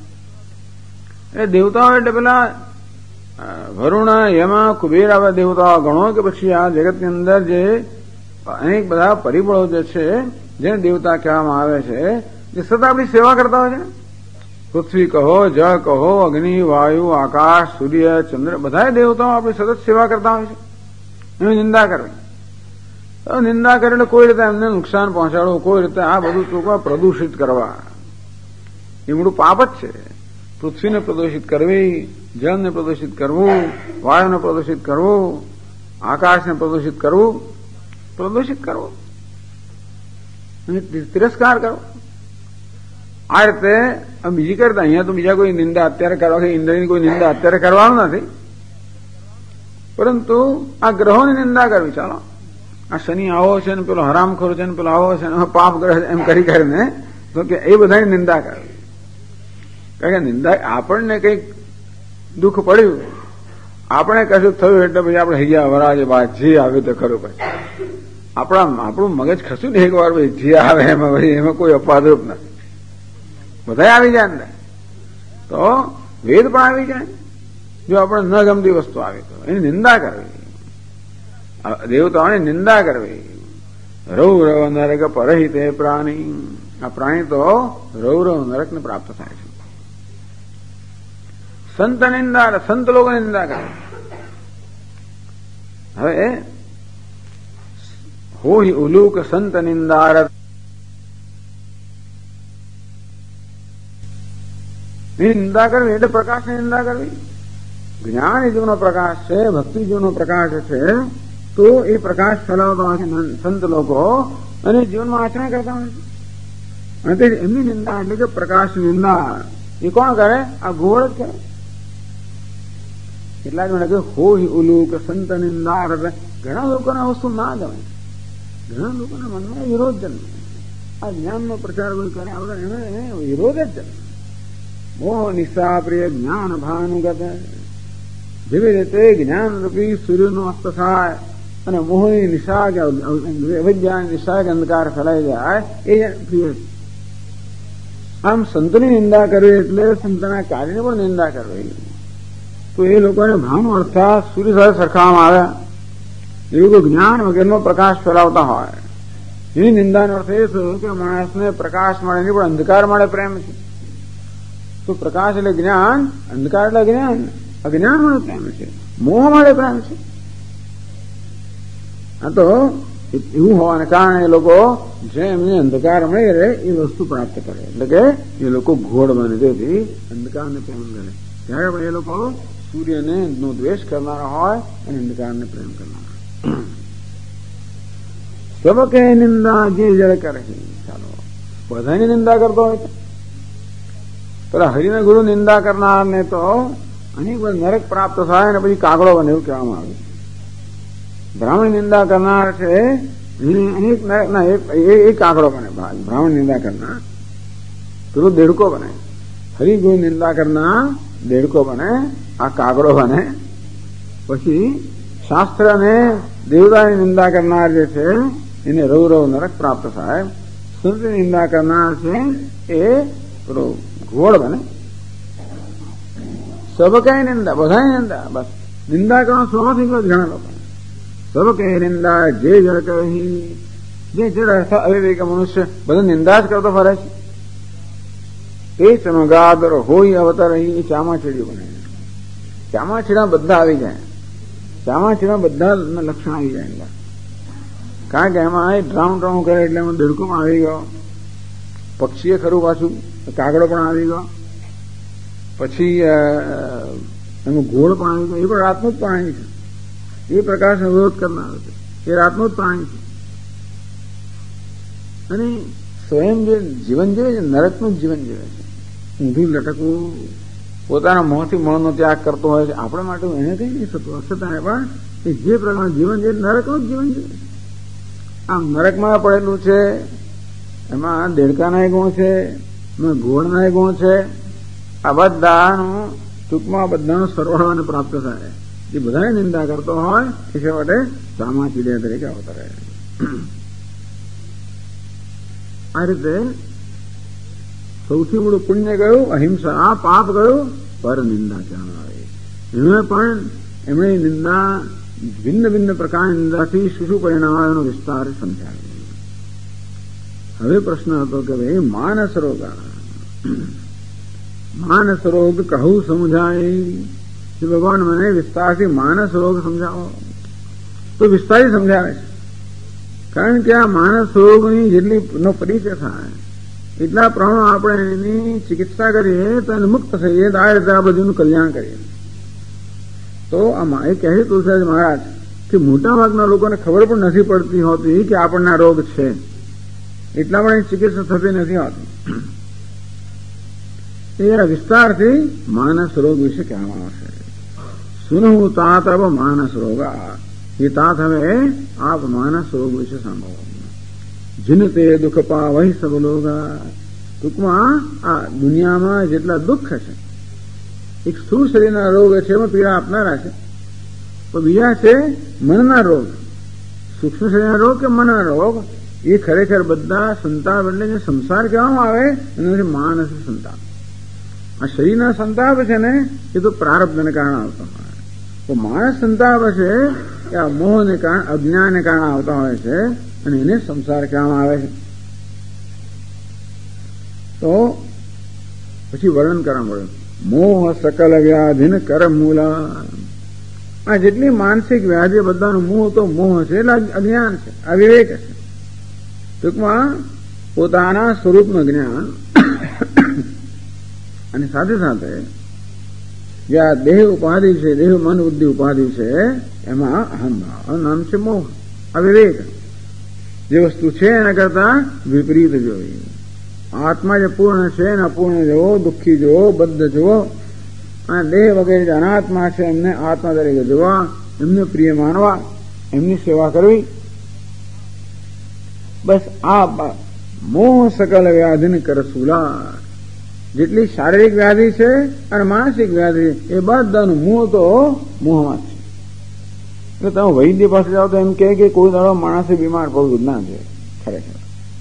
એ દેવતાઓ એટલે પેલા વરુણ, યમ, કુબેર આવા દેવતાઓ ગણો કે પછી આ જગતની અંદર જે અનેક બધા પરિબળો જે છે જેને દેવતા કહેવામાં આવે છે, જે સદા આપણી સેવા કરતા હોય છે. પૃથ્વી કહો, જળ કહો, અગ્નિ, વાયુ, આકાશ, સૂર્ય, ચંદ્ર, બધા દેવતાઓ આપણી સતત સેવા કરતા હોય છે. એની નિંદા કરવી, નિંદા કરે એટલે કોઈ રીતે એમને નુકસાન પહોંચાડવું, કોઈ રીતે આ બધું ટૂંકા પ્રદૂષિત કરવા, એ મોટું પાપ જ છે. પૃથ્વીને પ્રદૂષિત કરવી, જળને પ્રદૂષિત કરવું, વાયુને પ્રદૂષિત કરવું, આકાશને પ્રદૂષિત કરવું, તિરસ્કાર કરવો. આ રીતે બીજી કરતા અહીંયા તો બીજા કોઈ નિંદા અત્યારે કરવા કે ઇન્દ્રની કોઈ નિંદા અત્યારે કરવાનું નથી, પરંતુ આ ગ્રહોની નિંદા કરવી. ચાલો, આ શનિ આવો છે ને પેલો હરામખોર છે ને પેલો આવો છે ને પાપ કરે છે એમ કરી કરીને તો કે એ બધાની નિંદા કરવી. કારણ કે નિંદા, આપણને કંઈક દુઃખ પડ્યું, આપણે કશું થયું એટલે પછી આપણે હૈયા વરાજે બાદ જે આવ્યું તો ખરું. પછી આપણું મગજ ખસું ને એક વાર ભાઈ જે આવે એમાં કોઈ અપાદરૂપ નથી, બધા આવી જાય અંદર. તો વેદ પણ આવી જાય. જો આપણે ન ગમતી વસ્તુ આવી તો એની નિંદા કરવી, દેવતાઓની નિંદા કરવી. રૌ રવ નરક પરહિતે પ્રાણી, આ પ્રાણી તો રૌ રવ નરકને પ્રાપ્ત થાય છે. સંત નિંદા, સંત લોકોની નિંદા કરે. હવે હોઈ ઉલુક સંત નિંદાર, નિંદા કરવી એટલે પ્રકાશની નિંદા કરવી. જ્ઞાન એ જીવનો પ્રકાશ છે, ભક્તિ જીવનો પ્રકાશ છે. તો એ પ્રકાશ ફેલાવતા હોય છે સંત લોકો અને જીવનમાં આચરણ કરતા હોય છે. અને તે એમની નિંદા એટલે કે પ્રકાશ નિંદા એ કોણ કરે? આ ગોળ જ કરે. કેટલાક મને કહ્યું હોય ઉલુક સંત નિંદા. ઘણા લોકોને આ વસ્તુ ના ગમે, ઘણા લોકોના મનમાં વિરોધ જન્મે. આ જ્ઞાનનો પ્રચાર કરે એને વિરોધ જ જન્મે. મોહ નિશા પ્રિય જ્ઞાન ભાનુગત, જેવી રીતે જ્ઞાન રૂપી સૂર્યનો અસ્ત થાય અને મોહની નિશા કે અવિદ્યાની નિશા કે અંધકાર ફેલાઈ જાય એ પ્રિય. આમ સંતની નિંદા કરવી એટલે સંતના કાર્યની પણ નિંદા કરવી. તો એ લોકોને ભાન અર્થાત સૂર્ય સાથે સરખાવવામાં આવ્યા એવું કોઈ જ્ઞાન વગેરેનો પ્રકાશ ફેલાવતા હોય એની નિંદાનો અર્થ એ છે કે માણસને પ્રકાશ મળે નહીં પણ અંધકાર મળે પ્રેમ છે. તો પ્રકાશ એટલે જ્ઞાન, અંધકાર એટલે જ્ઞાન, અજ્ઞાન મળે પ્રેમ છે, મોહ મળે પ્રેમ છે. આ તો એવું હોવાને કારણે એ લોકો જે એમને અંધકાર મળી રહે એ વસ્તુ પ્રાપ્ત કરે, એટલે કે એ લોકો ઘોડ બને. તેથી અંધકારને પ્રેમ કરે. ત્યારે પણ એ લોકો સૂર્યને નો દ્વેષ કરનારા હોય અને અંધકારને પ્રેમ કરનારા. સબકે નિંદા જે જળ કરે. ચાલો બધાની નિંદા કરતો હોય પેલા હરિને ગુરુ નિંદા કરનારને તો અનેક વાર નરક પ્રાપ્ત થાય અને પછી કાગડો બને એવું કહેવામાં આવે. બ્રાહ્મણ નિંદા કરનાર છે અનેક નરકના એક કાગડો બને. બ્રાહ્મણ નિંદા કરનાર પેલો દેડકો બને. હરિગુરુ નિંદા કરનાર દેડકો બને, આ કાગડો બને. પછી શાસ્ત્ર અને દેવતાની નિંદા કરનાર જે છે એને રવ રવ નરક પ્રાપ્ત થાય. સંતની નિંદા કરનાર છે એ પેલો ઘોડ બને. સબકાય નિંદા, બધાની નિંદા. બસ નિંદા કરવાનો સ્વભાવ થઈ ગયો ઘણા લોકો. સબકે નિંદા જે જળ કહી, જે જળ અવિવેક મનુષ્ય બધા નિંદા જ કરતો ફરે છે. તે ચમગાદર હોય અવતાર એ ચામાચીડિયું બને. ચામાચીડા બધા આવી જાય. ચામાચીડા બધા લક્ષણ આવી જાય. કારણ કે એમાં ડ્રાઉન ડ્રાઉન કરે એટલે એમાં દેડકો પણ આવી ગયો, પક્ષીએ ખરું પાછું, કાગડો પણ આવી ગયો, પછી એમાં ઘોડ પણ આવી ગયો. એ પણ રાતનું જ પ્રાણી છે. એ પ્રકાશનો વિરોધ કરનાર છે. એ રાતનું જ પ્રાણી છે. અને સ્વયં જે જીવન જીવે છે નરકનું જ જીવન જીવે છે. ઊંધું લટકવું, પોતાના મોંથી મોંનો ત્યાગ કરતો હોય છે. આપણે માટે એને કઈ નહીં થતું અસતાને પણ એ જે પ્રકારનું જીવન છે નરકનું જ જીવન જીવે છે. આમ નરકમાં પડેલું છે, એમાં દેડકાના ગુણ છે, એમાં ઘોડના ગુણ છે. આ બધાનું ટૂંકમાં બધાનો સરવાળાને પ્રાપ્ત થાય. એ બધાની નિંદા કરતો હોય એ છે માટે ચામાચીડિયા તરીકે અવતરે. આ રીતે સૌથી મોટું પુણ્ય ગયું અહિંસા, આ પાપ ગયું પર નિંદા કહેવાય. એમણે નિંદા ભિન્ન ભિન્ન પ્રકારની નિંદાથી શું શું પરિણામ આવે એનો વિસ્તાર સમજાવ્યો. હવે પ્રશ્ન હતો કે ભાઈ માનસ રોગ, માનસ રોગ કહું સમજાય. ભગવાન મને વિસ્તારથી માનસ રોગ સમજાવો તો વિસ્તારથી સમજાવે છે. કારણ કે આ માનસ રોગની જેટલી નો પરિચય થાય એટલા પ્રમાણે આપણે એની ચિકિત્સા કરીએ તો એને મુક્ત થઈએ, તો આ રીતે આ બધું કલ્યાણ કરીએ. તો આ એ કહે તુલસીદાસ મહારાજ કે મોટા ભાગના લોકોને ખબર પણ નથી પડતી હોતી કે આપણને આ રોગ છે, એટલા પણ એની ચિકિત્સા થતી નથી હોતી. એ વિસ્તારથી માનસ રોગ વિશે કહેવામાં આવશે. સુનહુ તાત અબ માનસ રોગા. એ તાત હવે આપ માનસ રોગ વિશે સાંભળો. જીન તે દુઃખ પા વહી સબ લોગા. ટૂંકમાં આ દુનિયામાં જેટલા દુઃખ છે, એક સ્થૂળ શરીરના રોગ છે એમાં પીડા આપનારા છે, પણ બીજા છે મનના રોગ, સૂક્ષ્મ શરીરના રોગ કે મનના રોગ. એ ખરેખર બધા સંતાપ એટલે જે સંસાર કહેવામાં આવે એનાથી માનસ સંતાપ. આ શરીરના સંતાપ છે ને એ તો પ્રારબ્ધને કારણે આવતા હોય. તો માણસ સંતાપ છે એ આ મોહને કારણે, અજ્ઞાનને કારણે આવતા હોય છે અને એને સંસાર કહેવામાં આવે છે. તો પછી વર્ણન કરવા મળ્યું મોહ સકલ વ્યાધિન કર મૂલા. આ જેટલી માનસિક વ્યાધિ બધાનો મોહ તો મોહ છે એટલે અજ્ઞાન છે, અવિવેક છે. ટૂંકમાં પોતાના સ્વરૂપનું જ્ઞાન અને સાથે સાથે જે આ દેહ ઉપાધિ છે, દેહ મન બુદ્ધિ ઉપાધિ છે, એમાં અહંભાવ નામ છે મોહ, અવિવેક. જે વસ્તુ છે એના કરતા વિપરીત જોઈ. આત્મા જે પૂર્ણ છે એને અપૂર્ણ જોવો, દુઃખી જોવો, બદ્ધ જોવો. અને દેહ વગેરે જે અનાત્મા છે એમને આત્મા તરીકે જોવા, એમને પ્રિય માનવા, એમની સેવા કરવી. બસ આ મોહ સકલ વ્યાધિને કરસુલા. જેટલી શારીરિક વ્યાધિ છે અને માનસિક વ્યાધિ એ બધાનું મૂળ તો મોહમાં છે. એટલે તમે વૈદ્ય પાસે જાઓ તો એમ કહે કે કોઈ દાડો માણસે બીમાર પડવું જ ના છે. ખરેખર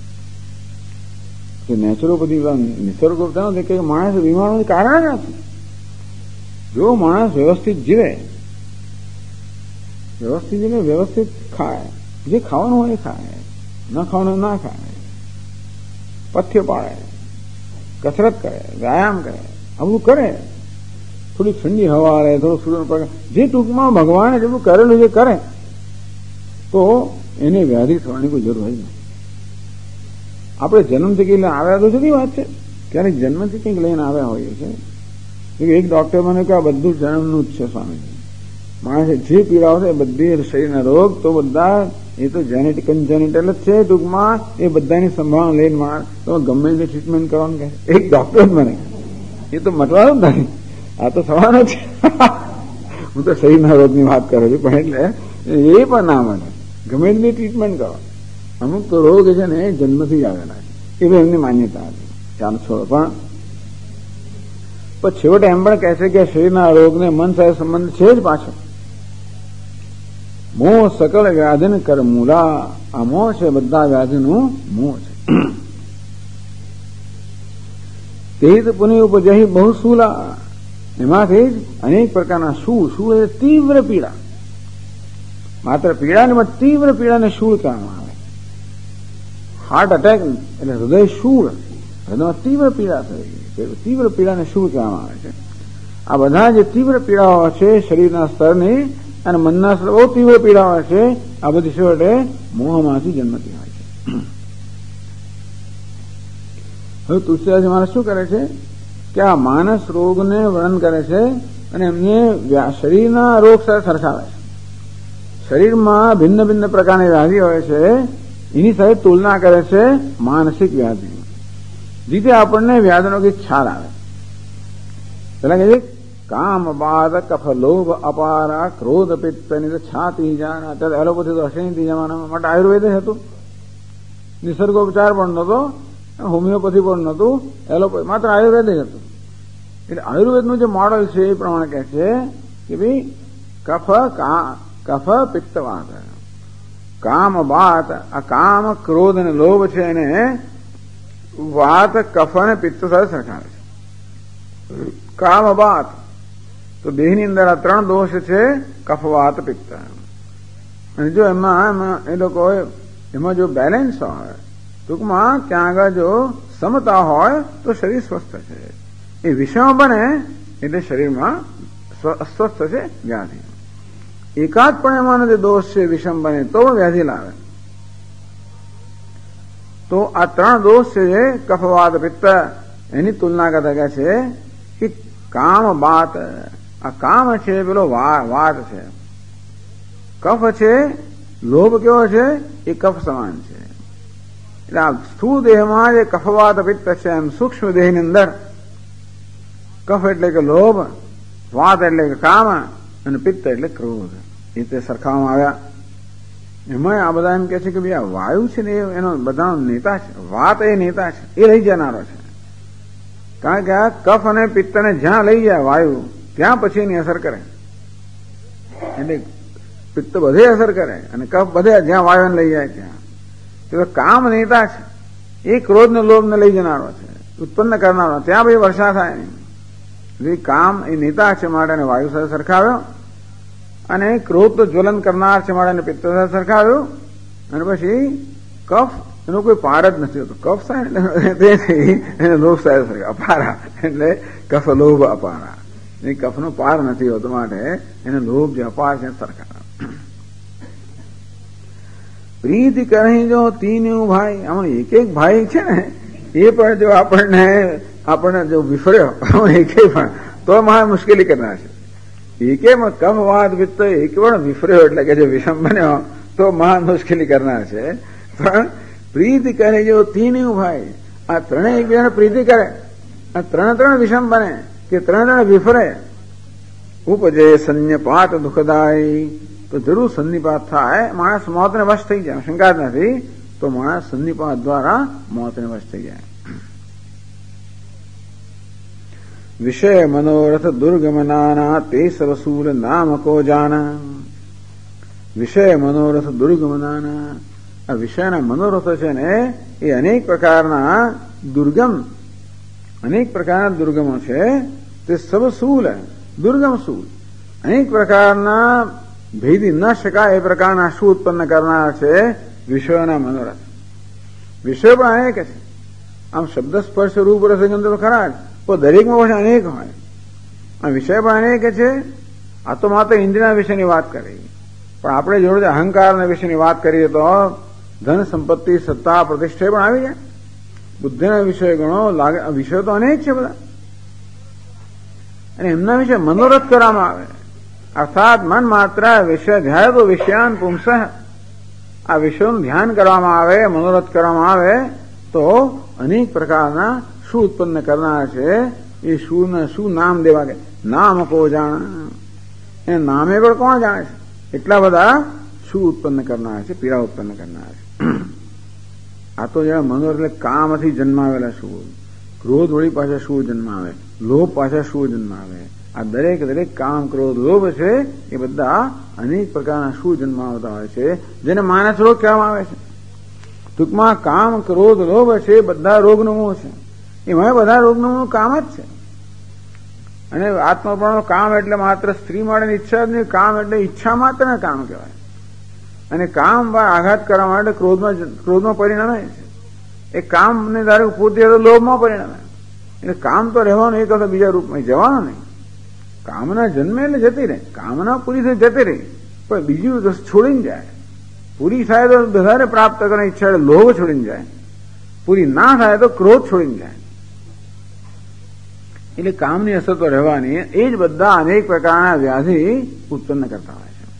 નેચરોપેથી નિસર્ગો કે માણસ બીમારનું કારણ નથી. જો માણસ વ્યવસ્થિત જીવે, વ્યવસ્થિત ખાય, જે ખાવાનું હોય એ ખાય, ન ખાવાનું ના ખાય, પથ્ય પાડે, કસરત કરે, વ્યાયામ કરે, આવું કરે, થોડી ઠંડી હવા લે, થોડું સૂર્ય પ્રકાશ, જે ટૂંકમાં ભગવાને જેટલું કરેલું છે કરે, તો એને વ્યાધિ થવાની કોઈ જરૂર હોય નહીં. આપણે જન્મથી કંઈ આવ્યા તો જુદી વાત છે, ક્યારેક જન્મથી કંઈક લઈને આવ્યા હોઈએ છે. એક ડોક્ટર મને કે આ બધું જન્મનું જ છે સ્વામીજી, માણસે જે પીડાઓ છે એ બધી શરીરના રોગ તો બધા એ તો જેનેટિક કન્જેનિટલ જ છે. ટૂંકમાં એ બધાની સંભાવના લઈને માણસ તો ગમે તે ટ્રીટમેન્ટ કરવાનું કહે. એક ડોક્ટર જ મને એ તો મટવાનું જ નથી, આ તો થવાનો છે. હું તો શરીરના રોગની વાત કરું છું, પણ એટલે એ પણ ના મને ગમે તેની ટ્રીટમેન્ટ કરો. અમુક તો રોગ છે ને એ જન્મથી જ આવેલા છે, એ એમની માન્યતા હતી. ચાલો છોડો. પણ છેવટે એમ પણ કહે છે કે શરીરના રોગને મન સાથે સંબંધ છે જ પાછો. મોહ સકળ વ્યાધિને કર મૂલા. આ મોહ છે બધા વ્યાધિનું મોહ છે. તે જ પુનિ ઉપજહી બહુ શૂલા. એમાંથી જ અનેક પ્રકારના શૂળ. શૂળ એટલે તીવ્ર પીડા. માત્ર પીડાને પણ તીવ્ર પીડાને શૂળ કહેવામાં આવે. હાર્ટ એટેક એટલે હૃદય શૂળ, હૃદયમાં તીવ્ર પીડા થઈ, તીવ્ર પીડાને શૂળ કહેવામાં આવે છે. આ બધા જે તીવ્ર પીડાઓ છે શરીરના સ્તરની અને મનના સ્તર બહુ તીવ્ર પીડાઓ છે, આ બધી છેવટે મોહમાંથી જન્મતી હોય છે. હવે તુલસીદાસ મહારાજ શું કરે છે કે આ માનસ રોગને વર્ણન કરે છે અને એમને શરીરના રોગ સાથે સરખાવે છે. શરીરમાં ભિન્ન ભિન્ન પ્રકારની વ્યાધિ હોય છે, એની સાથે તુલના કરે છે માનસિક વ્યાધિ. જીતે આપણને વ્યાધિનો કંઈક ખ્યાલ આવે. પેલા કહે છે કામ બાદ કફ લોભ અપારા ક્રોધ પિત્ત ની છાતી જાના. અત્યારે એલોપેથી તો હશે નહીં તે જમાનામાં, માટે આયુર્વેદ હતું, નિસર્ગોપચાર પણ નહોતો, હોમિયોપેથી પણ નહોતું, એલોપેથી માત્ર આયુર્વેદ જ હતું. એટલે આયુર્વેદનું જે મોડલ છે એ પ્રમાણે કહે છે કે ભાઈ કફ પિત્ત વાત, કામ વાત, આ કામ ક્રોધ અને લોભ છે એને વાત કફ અને પિત્ત સાથે સરખાવે છે. કામ વાત તો દેહની અંદર આ ત્રણ દોષ છે, કફ વાત પિત્ત. અને જો એમાં એ લોકો એમાં જો બેલેન્સ હોય, ટૂંકમાં ત્યાં આગળ જો સમતા હોય તો શરીર સ્વસ્થ છે. એ વિષમ બને એટલે શરીરમાં અસ્વસ્થ છે વ્યાધિ. એકાદ પણ એમાં જે દોષ છે વિષમ બને તો વ્યાધિ લાવે. તો આ ત્રણ દોષ છે કફવાત પિત્ત, એની તુલના કરતા કહે છે કે કામ બાત, આ કામ છે પેલો વાત છે, કફ છે લોભ કેવો છે એ કફ સમાન છે. એટલે આ સ્થૂળ દેહમાં જે કફવાત પિત્ત છે એમ સૂક્ષ્મ દેહની અંદર કફ એટલે કે લોભ, વાત એટલે કે કામ અને પિત્ત એટલે ક્રોધ, એ રીતે સરખાવવામાં આવ્યા. એમાં આ બધા એમ કે છે કે ભાઈ આ વાયુ છે ને એનો બધાનો નેતા છે, વાત એ નેતા છે, એ લઈ જનારો છે. કારણ કે આ કફ અને પિત્તને જ્યાં લઈ જાય વાયુ ત્યાં પછી એની અસર કરે. એટલે પિત્ત બધે અસર કરે અને કફ બધે જ્યાં વાયુને લઈ જાય ત્યાં. તો કામ નેતા છે, એ ક્રોધ ને લોભ ને લઈ જનારો છે, ઉત્પન્ન કરનારો, ત્યાં ભાઈ વર્ષા થાય નહીં. કામ એ નેતા છે માટે એને વાયુ સાથે સરખાવ્યો, અને ક્રોધ તો જ્વલન કરનાર છે માટે એને પિત્ત સાથે સરખાવ્યો, અને પછી કફ એનો કોઈ પાર જ નથી હોતો. કફ થાય તેથી એને લોભ સાથે સરખાવ્યો, અપારા એટલે કફ લોભ અપારા, એ કફનો પાર નથી હોતો માટે એને લોભ જે અપાર છે સરખાવ્યો. પ્રીતિ કરી જો તીનું ભાઈ, આમાં એક એક ભાઈ છે ને એ પણ જો આપણને જો વિફર્યો એકે પણ તો મહા મુશ્કેલી કરનાર છે. એકેમાં કફ વાત વિત્ત એક પણ વિફર્યો એટલે કે જો વિષમ બન્યો તો મહાન મુશ્કેલી કરનાર છે. પણ પ્રીતિ કરે જો તીનું ભાઈ, આ ત્રણેય એકબીજાને પ્રીતિ કરે, આ ત્રણ વિષમ બને કે ત્રણ વિફરે, ઉપજે સંન્યપાત દુઃખદાયી, તો જરૂર સન્નિપાત થાય, માણસ મોતને વશ થઈ જાય, શંકા જ નથી, તો માણસ સન્નિપાત દ્વારા મોતને વશ થઈ જાય. વિષય મનોરથ દુર્ગમનાના તે સવસૂલ નામ કો જાના. વિષય મનોરથ દુર્ગમનાના, આ વિષયના મનોરથ છે ને એ અનેક પ્રકારના દુર્ગમો છે. તે સવસૂલ દુર્ગમ સૂલ, અનેક પ્રકારના ભેદી ન શકાય એ પ્રકારના શું ઉત્પન્ન કરનાર છે વિષયોના મનોરથ. વિષયો પણ અનેક છે. આમ શબ્દ સ્પર્શ રૂપ રસગંધ તો ખરા જ, પણ દરેકમાં પછી અનેક હોય. આ વિષય પણ અનેક છે. આ તો માત્ર ઇન્દ્રિયના વિષયની વાત કરી, પણ આપણે જોડે અહંકાર વિશેની વાત કરીએ તો ધન સંપત્તિ સત્તા પ્રતિષ્ઠા પણ આવી જાય. બુદ્ધિના વિષય ગણો લાગે, વિષયો તો અનેક છે બધા, અને એમના વિશે મનોરથ કરવામાં આવે. અર્થાત મન માત્ર વિષય ધ્યાય તો વિષયાન પુંસ, આ વિષયોનું ધ્યાન કરવામાં આવે, મનોરથ કરવામાં આવે તો અનેક પ્રકારના શું ઉત્પન્ન કરનાર છે એ શું નામ દેવા કે નામ કો જાણ, એ નામે પણ કોણ જાણે છે? એટલા બધા શું ઉત્પન્ન કરનાર છે, પીડા ઉત્પન્ન કરનાર છે. આ તો જરા મનોરથ એટલે કામથી જન્માવેલા શું, ક્રોધ વળી પાછા શું જન્માવે, લોભ પાછા શું જન્માવે, આ દરેક કામ ક્રોધ લોભ છે એ બધા અનેક પ્રકારના શું જન્માવતા હોય છે, જેને માનસ રોગ કહેવામાં આવે છે. ટૂંકમાં કામ ક્રોધ લોભ છે બધા રોગનું મૂળ છે. એમાં બધા રોગનું મૂળ કામ જ છે. અને આત્મપૂર્ણ કામ એટલે માત્ર સ્ત્રી માટેની ઈચ્છા જ નહીં, કામ એટલે ઈચ્છા માત્ર કામ કહેવાય. અને કામ આઘાત કરવા માટે ક્રોધમાં પરિણમે છે. એ કામને ધારો પૂરતી તો લોભમાં પરિણમે. એટલે કામ તો રહેવાનું, એક વખત બીજા રૂપમાં જવાનું નહીં. કામના જન્મે એટલે જતી રહે, કામના પૂરી થઈ જતી રહી, પણ બીજું છોડીને જાય. પૂરી થાય તો વધારે પ્રાપ્ત કરવાની ઈચ્છા એટલે લોભ છોડીને જાય, પૂરી ના થાય તો ક્રોધ છોડીને જાય. એટલે કામની અસર તો રહેવાની, એ જ બધા અનેક પ્રકારના વ્યાધિ ઉત્પન્ન કરતા હોય છે.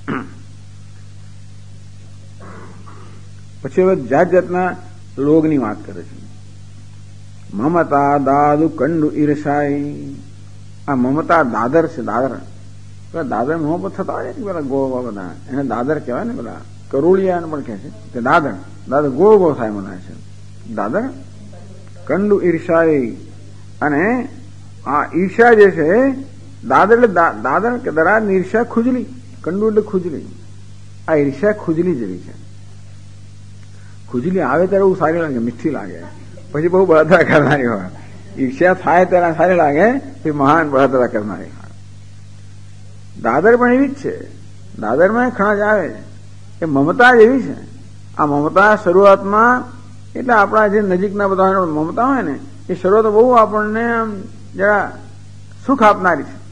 પછી હવે જાત જાતના રોગની વાત કરે છે. મમતા દાદુ કંડુ ઈર્ષાઈ, આ મમતા દાદર છે. દાદર મોહ થતા હોય ને પેલા ગોળ બધા, એને દાદર કહેવાય ને, પેલા કરોળિયા પણ કહે છે કે દાદર ગોળ ગોળ થાય મને છે દાદર. કંડુ ઈર્ષાઈ, અને આ ઈર્ષા જે છે દાદર એટલે દાદર કે દરાર ઈર્ષા ખુજલી, કંડુ એટલે ખુજલી. આ ઈર્ષા ખુજલી જેવી છે. ખુજલી આવે ત્યારે બહુ સારી લાગે, મીઠી લાગે, પછી બહુ બળતરા કરનારી હોય. ઈર્ષ્યા થાય ત્યારે સારી લાગે, એ મહાન બળતરા કરનારી હોય. દાદર પણ એવી જ છે. દાદરમાં ખણજ આવે, એ મમતા જ એવી છે. આ મમતા શરૂઆતમાં એટલે આપણા જે નજીકના બધા મમતા હોય ને, એ શરૂઆત બહુ આપણને જરા સુખ આપનારી છે.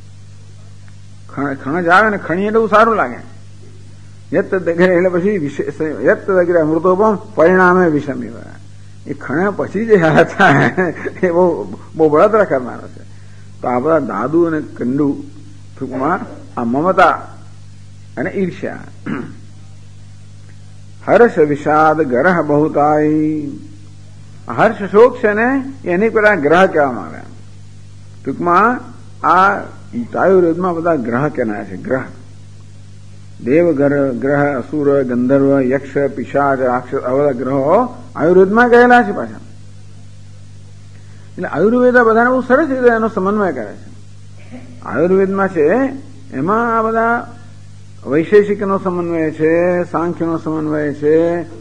ખણજ આવે ને ખણી એટલે બહુ સારું લાગે. યત એટલે પછી યત મૃતોપમ પરિણામે વિષમી હોય. એ ખણા પછી જે હાલત થાય એ બહુ બળતરા કરનારો છે. તો આ બધા દાદુ અને કંડુ, ટૂંકમાં આ મમતા અને ઈર્ષ્યા. હર્ષ વિષાદ ગ્રહ બહુતાઈ, હર્ષ શોક છે ને એની પેલા ગ્રહ કહેવામાં આવ્યા. ટૂંકમાં આ આયુર્વેદમાં બધા ગ્રહ કહેનાર છે. ગ્રહ દેવ ગ્રહ, અસુર, ગંધર્વ, યક્ષ, પિશાચ, રાક્ષસ, આ બધા ગ્રહો આયુર્વેદમાં કહેલા છે પાછા. એટલે આયુર્વેદ આ બધાને બહુ સરસ રીતે એનો સમન્વય કરે છે. આયુર્વેદમાં છે એમાં આ બધા વૈશેષિકનો સમન્વય છે, સાંખ્યનો સમન્વય છે,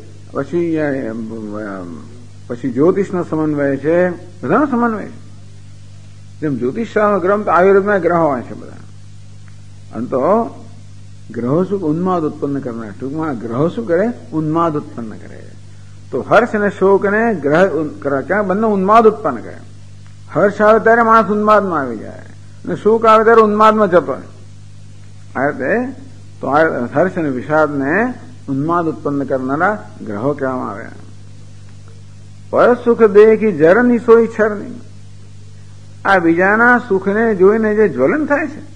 પછી જ્યોતિષનો સમન્વય છે, બધાનો સમન્વય છે. જેમ જ્યોતિષશાસ્ત્રનો ગ્રંથ આયુર્વેદમાં ગ્રહો હોય છે બધા. અને તો ગ્રહો શું ઉન્માદ ઉત્પન્ન કરનાર. ટૂંકમાં ગ્રહો શું કરે? ઉન્માદ ઉત્પન્ન કરે. તો હર્ષ અને શોક ને ગ્રહ બંને ઉન્માદ ઉત્પન્ન કરે. હર્ષ આવે ત્યારે માણસ ઉન્માદમાં આવી જાય, અને શોક આવે ત્યારે ઉન્માદમાં જતો રહે. આ રીતે તો હર્ષ અને વિષાદને ઉન્માદ ઉત્પન્ન કરનારા ગ્રહો કહેવામાં આવ્યા. પર સુખ દેખી જરની સોઈ છરની, આ બીજાના સુખને જોઈને જે જ્વલન થાય છે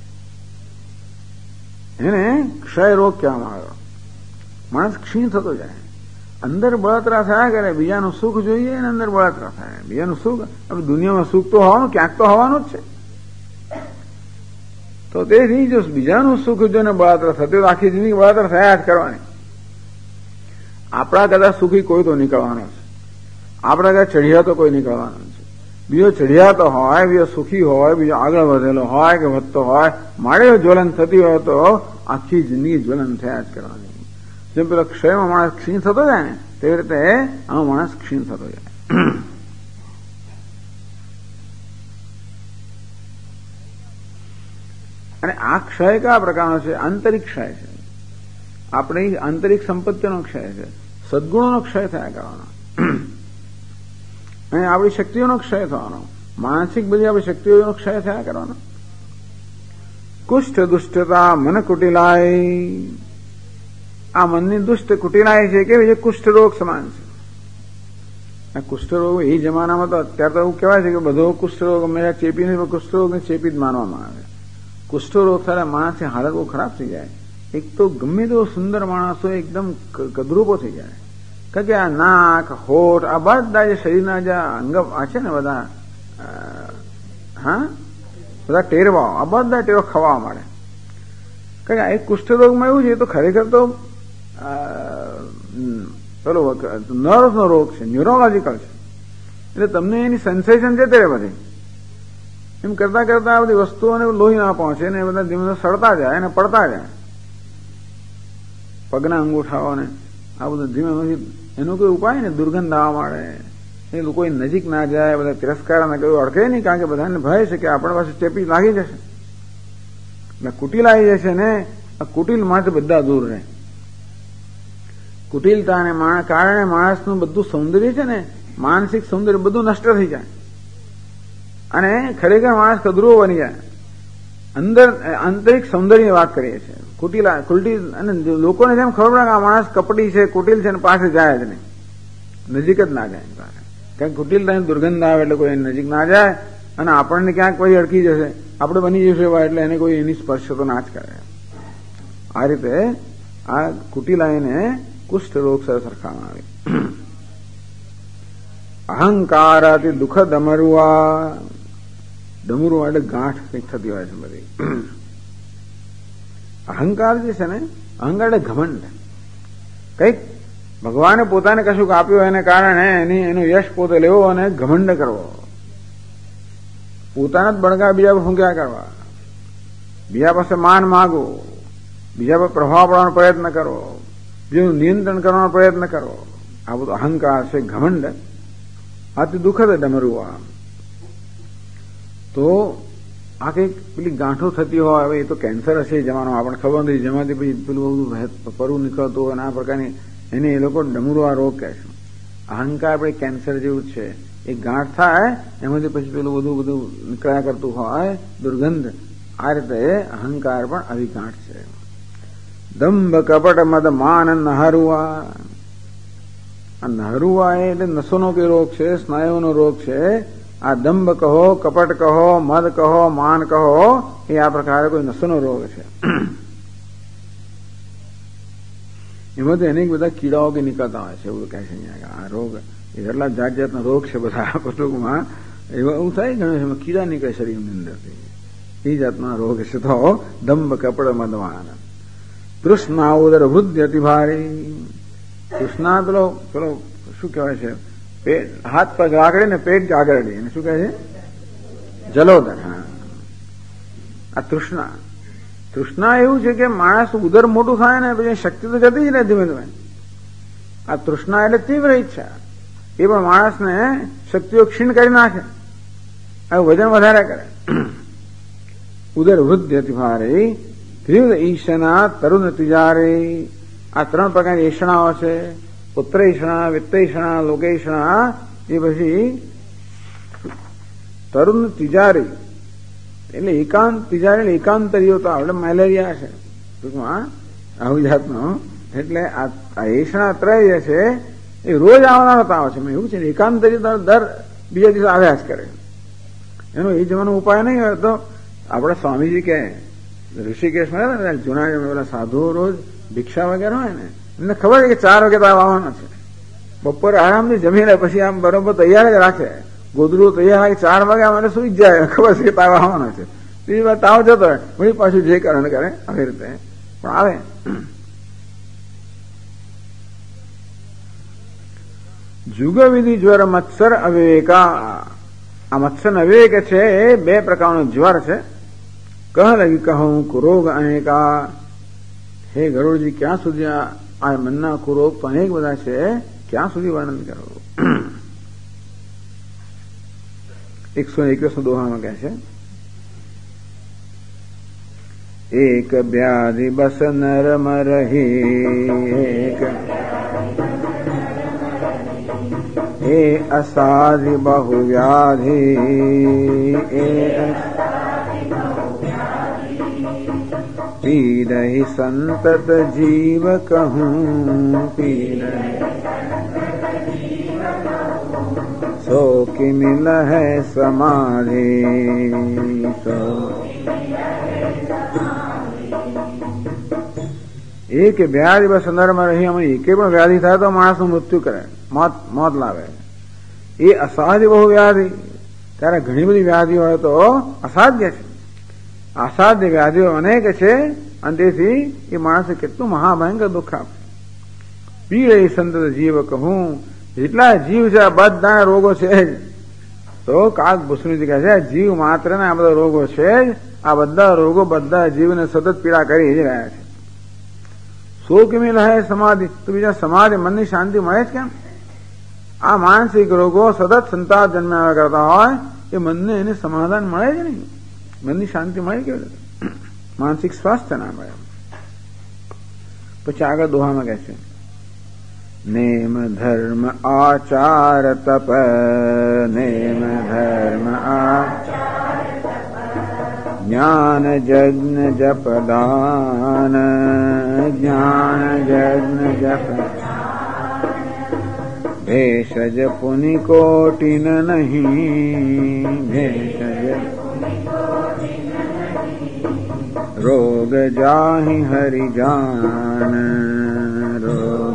એને ક્ષય રોગ કહેવામાં આવ્યો. માણસ ક્ષીણ થતો જાય, અંદર બળતરા થયા કરે. બીજાનું સુખ જોઈએ અને અંદર બળતરા થાય. બીજાનું સુખ, દુનિયામાં સુખ તો હોવાનું, ક્યાંક તો હોવાનું જ છે. તો તેથી જો બીજાનું સુખ જોઈને બળતરા થતી તો આખી જિંદગી બળતરા થયા જ કરવાની. આપણા કદાચ સુખી કોઈ તો નીકળવાનો છે, આપણા કદાચ ચઢિયા તો કોઈ નીકળવાનો છે. બીજો ચઢિયાતો હોય, બીજો સુખી હોય, બીજો આગળ વધેલો હોય કે વધતો હોય, મારે જ્વલન થતી હોય તો આખી જિંદગી જ્વલન થયા જ કરવાની. જેમ પેલો ક્ષયમાં માણસ ક્ષીણ થતો જાય ને, તેવી રીતે આમાં માણસ ક્ષીણ થતો જાય. અને આ ક્ષય કયા પ્રકારનો છે? આંતરિક ક્ષય છે. આપણી આંતરિક સંપત્તિનો ક્ષય છે, સદગુણોનો ક્ષય થયા કરવાનો, અને આપણી શક્તિઓનો ક્ષય થવાનો, માનસિક બધી આપણી શક્તિઓનો ક્ષય થયા કરવાનો. કુષ્ઠ દુષ્ટતા મન કુટિલાય, આ મનની દુષ્ટ કુટિલાય છે કે જે કુષ્ઠરોગ સમાન છે. કુષ્ઠરોગ એ જમાનામાં તો અત્યારે તો એવું કહેવાય છે કે બધો કુષ્ઠરોગ હંમેશા ચેપી નહીં, કુષ્ઠરોગને ચેપી જ માનવામાં આવે. કુષ્ઠરોગ થાય માણસની હાલત બહુ ખરાબ થઈ જાય. એક તો ગમે તેવો સુંદર માણસ હોય એકદમ કદરૂપો થઈ જાય. કારણ કે આ નાક, હોઠ, આ બધા જે શરીરના જે અંગ આ છે ને બધા, હા, બધા ટેરવાઓ, આ બધા ટેરો ખવા મળે. કારણ કે આ એક કુષ્ઠરોગમાં એવું છે તો ખરેખર તો પેલો નર્વનો રોગ છે, ન્યુરોલોજીકલ છે. એટલે તમને એની સેન્સેશન છે તે બધી એમ કરતા કરતા આ બધી વસ્તુઓને લોહી ના પહોંચે ને બધા ધીમે સડતા જાય અને પડતા જાય. પગના અંગૂઠાઓ ને આ બધું ધીમે એનો કોઈ ઉપાય ને દુર્ગંધ આવવા માંડે, એ લોકો નજીક ના જાય, બધા તિરસ્કાર ના કયું અડકે નહીં. કારણ કે બધાને ભય છે કે આપણા પાસે ચેપી લાગી જશે, એટલે કુટિલ આવી જશે ને. આ કુટિલ માટે બધા દૂર રહે. કુટિલતાને કારણે માણસનું બધું સૌંદર્ય છે ને, માનસિક સૌંદર્ય બધું નષ્ટ થઈ જાય અને ખરેખર માણસ કદરૂ બની જાય. અંદર આંતરિક સૌંદર્યની વાત કરીએ છીએ. કુટિલ અને લોકોને જેમ ખબર પડે કે આ માણસ કપટી છે, કુટિલ છે, પાસે જાય જ નહીં, નજીક જ ના જાય. કારણ કે કુટિલતાની દુર્ગંધ આવે એટલે કોઈ નજીક ના જાય અને આપણને ક્યાંક કોઈ અડકી જશે, આપણે બની જશે એટલે એને કોઈ એની સ્પર્શ તો ના જ કરે. આ રીતે આ કુટિલાઈને કુષ્ઠ રોગ સાથે સરખાવવામાં આવી. અહંકારાથી દુઃખ ડમરુઆ, ડમરુઆ એટલે ગાંઠ કંઈક થતી હોય છે બધી. અહંકાર જે છે ને, અહંકાર એટલે ઘમંડ. કંઈક ભગવાને પોતાને કશુંક આપ્યું એને કારણે એનું યશ પોતે લેવો અને ઘમંડ કરવો, પોતાના જ બળગા બીજા પર ફૂંક્યા કરવા, બીજા પાસે માન માગવું, બીજા પર પ્રભાવ પાડવાનો પ્રયત્ન કરવો, બીજું નિયંત્રણ કરવાનો પ્રયત્ન કરવો, આ બધું અહંકાર છે, ઘમંડ. આથી દુઃખદ ડમરુઆ. તો આ કંઈક પેલી ગાંઠો થતી હોય, હવે એ તો કેન્સર હશે એ જમાનામાં આપણને ખબર નથી, જેમાંથી પછી પેલું બધું પરવું નીકળતું હોય અને આ પ્રકારની એને એ લોકો ડમરુઆ રોગ કહે છે. અહંકાર આપણે કેન્સર જેવું જ છે, એ ગાંઠ થાય એમાંથી પછી પેલું બધું નીકળ્યા કરતું હોય દુર્ગંધ. આ રીતે અહંકાર પણ આવી ગાંઠ છે. દંભ કપટ મદ માન નહરુઆ. આ નહરુઆ એટલે નસોનો કે રોગ છે, સ્નાયુનો રોગ છે. આ દંભ કહો, કપટ કહો, મદ કહો, માન કહો, એ આ પ્રકારે કોઈ નસોનો રોગ છે. એમાંથી અનેક બધા કીડાઓ કે નીકળતા હોય છે, એવું કહે છે અહીંયા. આ રોગ એ કેટલા જાત જાતના રોગ છે બધા ટૂંકમાં એવું થાય ઘણું કીડા નીકળે શરીરની અંદરથી, એ જાતના રોગ છે. તો દંભ કપટ મદમાન. તૃષ્ણા ઉદર વૃદ્ધ અતિ ભારી. તૃષ્ણા પેલો શું કહેવાય છે, પેટ હાથ પગ આગળ ને પેટ આગળ એને શું કહે છે, જલોદર. હા, આ તૃષ્ણા. તૃષ્ણા એવું છે કે માણસ ઉદર મોટું થાય ને પછી શક્તિ તો જતી જ રહે ધીમે ધીમે. આ તૃષ્ણા એટલે તીવ્ર ઈચ્છા, એ પણ માણસને શક્તિઓ ક્ષીણ કરી નાખે, વજન વધારે કરે. ઉદર વૃદ્ધ અતિ ભારે. ત્રિવિધ ઈશના તરુણ તિજારે. આ ત્રણ પ્રકારની ઈષણાઓ છે, પુત્રેષણા, વિત્તેષણા, લોકેષણા. એ પછી તરુણ તિજારી એટલે એકાંત, તિજારી એટલે એકાંતરીઓ તો એટલે મેલેરિયા છે ટૂંકમાં આવું જાતનું. એટલે આ ઈષણા ત્રય છે એ રોજ આવનારો તાવ છે. એવું છે ને, એકાંતરી દર બીજા દિવસ આવ્યા જ કરે. એનો એ જવાનો ઉપાય નહીં હોય તો આપણા સ્વામીજી કે ઋષિકેશમાં જૂના પેલા સાધુઓ રોજ ભિક્ષા વગેરે હોય ને, એમને ખબર છે કે 4 વાગે તાવ આવવાનો છે. બપોરે આરામથી જમી લે, પછી આમ બરોબર તૈયાર જ રાખે, ગોદડું તૈયાર 4 વાગે મને સુઈ જ જાય, ખબર છે કે તાવ આવવાનો છે. બીજી વાર તાવ જતો હોય વળી પાછું જે કારણ કરે આવી રીતે પણ આવે. જુગ વિધિ જ્વર મત્સર અવિવેકા. આ મત્સર અવિવેક છે એ 2 પ્રકારનો જ્વર છે. કહ લગી કહું કુરોગ અનેકા. હે ગરુડજી, ક્યાં સુધી આ મનના કુરોગ તો અનેક બધા છે, ક્યાં સુધી વર્ણન કરો. 121 દોહામાં કહે છે, એક વ્યાધિ બસ નરમ રહી, એ અસાધિ બહુ વ્યાધિ, पीड़हि संतत जीव कहूँ पीड़हि सो कि मिल है समाधि सो एक व्याधि बस संदर्भમાં રહી અમે એકે પણ વ્યાધિ થાય તો માણસનું મૃત્યુ કરે મોત લાવે એ અસાધ્ય બહુ વ્યાધિ ત્યારે ઘણી બધી વ્યાધિ હોય તો અસાધ્ય છે અસાધ્ય વ્યાધિઓ અનેક છે અને તેથી એ માણસે કેટલું મહાભયંકર દુઃખ આપે પીડે સંત જીવ કહું જેટલા જીવ છે આ બધા રોગો છે જ તો કાક ભૂષણી કહે છે જીવ માત્ર ને આ બધા રોગો છે જ આ બધા રોગો બધા જીવને સતત પીડા કરી જ રહ્યા છે સો કેમી રહે સમાધિ તો બીજા સમાધિ મનની શાંતિ મળે જ કેમ આ માનસિક રોગો સતત સંતાપ જન્મ્યા કરતા હોય એ મનને એને સમાધાન મળે જ નહીં મનની શાંતિ મળે કેવી રીતે માનસિક સ્વાસ્થ્ય ના મળે પછી આગળ દોહામાં કહે છે नेम धर्म आचार तप नेम धर्म आचार ज्ञान यज्ञ जप दान ज्ञान यज्ञ जप भेषज पुनि कोटिन नहीं भेषज रोग जाहि हरि जान रोग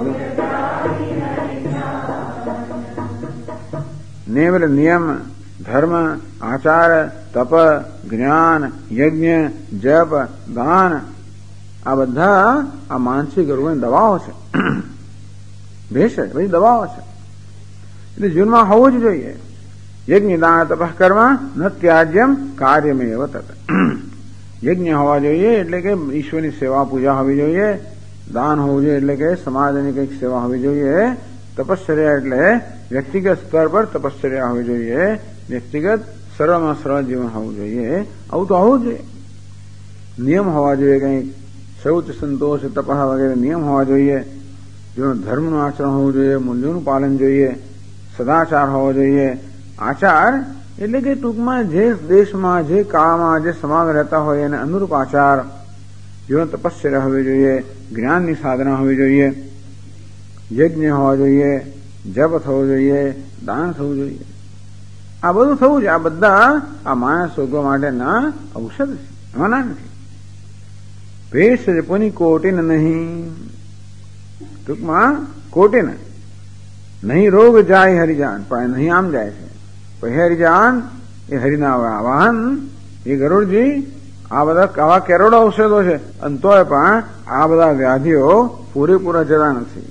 नेवल नियम धर्म आचार तप ज्ञान यज्ञ जप दान આ બધા આ માનસિક રોગોની દવાઓ છે ભેષજ બધી દવાઓ છે એટલે જીવનમાં હોવું જ જોઈએ યજ્ઞ દાન તપ કર્મ ન ત્યાજ્યમ કાર્યમેવ તત યજ્ઞ હોવા જોઈએ એટલે કે ઈશ્વરની સેવા પૂજા હોવી જોઈએ દાન હોવું જોઈએ એટલે કે સમાજની કંઈક સેવા હોવી જોઈએ તપશ્ચર્યા એટલે વ્યક્તિગત સ્તર પર તપશ્ચર્યા હોવી જોઈએ વ્યક્તિગત સરળમાં સરળ જીવન હોવું જોઈએ આવું તો હોવું જોઈએ નિયમ હોવા જોઈએ કંઈક શૌચ સંતોષ તપ વગેરે નિયમ હોવા જોઈએ જેનું ધર્મનું આચરણ હોવું જોઈએ મૂલ્યોનું પાલન જોઈએ સદાચાર હોવો જોઈએ આચાર એટલે કે ટૂંકમાં જે દેશમાં જે કાળમાં જે સમાજ રહેતા હોય એને અનુરૂપ આચાર જીવન તપશ્ચર્યા હોવી જોઈએ જ્ઞાનની સાધના હોવી જોઈએ યજ્ઞ હોવા જોઈએ જપ થવો જોઈએ દાન થવું જોઈએ આ બધું થવું છે આ બધા આ માણસ શોધવા માટેના ઔષધ છે એમાં નથી ભેષજ પુની કોટિન નહીં ટૂંકમાં કોટિન નહીં રોગ જાય હરિજાન પણ નહીં આમ જાય છે પછી હરિજાન એ હરિના વાહન એ ગરુડજી આ બધા આવા કરોડો ઔષધો છે અને તોય પણ આ બધા વ્યાધિઓ પૂરેપૂરા જતા નથી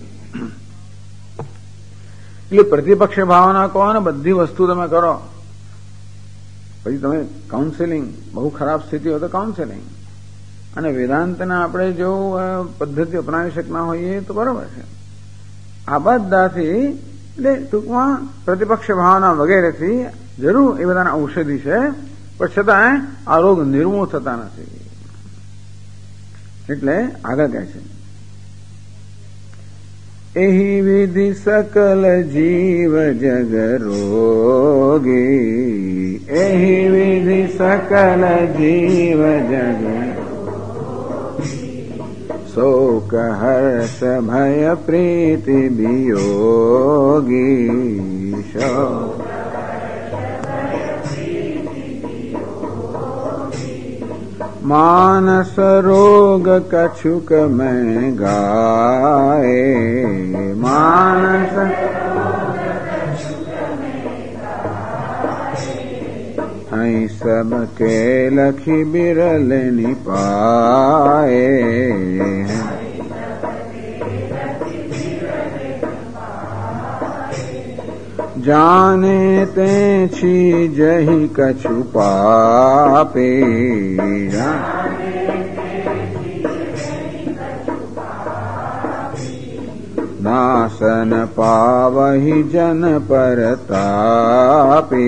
એટલે પ્રતિપક્ષ ભાવના કહો ને બધી વસ્તુ તમે કરો પછી તમે કાઉન્સેલિંગ બહુ ખરાબ સ્થિતિ હોય તો કાઉન્સેલિંગ અને વેદાંતના આપણે જો પદ્ધતિ અપનાવી શકના હોઈએ તો બરોબર છે આ બધાથી એટલે ટૂંકમાં પ્રતિપક્ષ ભાવના વગેરેથી જરૂર એ બધાના ઔષધિ છે પણ છતાં આ રોગ નિર્મૂળ થતા નથી એટલે આગળ કહે છે એહી વિધિ સકલ જીવ જગ રોગી એહી વિધિ સકલ જીવ જગ શોક હર્ષ ભય પ્રીતિ વિયોગી શોક मानस रोग कछुक में गाए मानस हई सब के लखी बिरल निपाए जाने ते छी जही कछु पापे नासन पावहि जन परतापे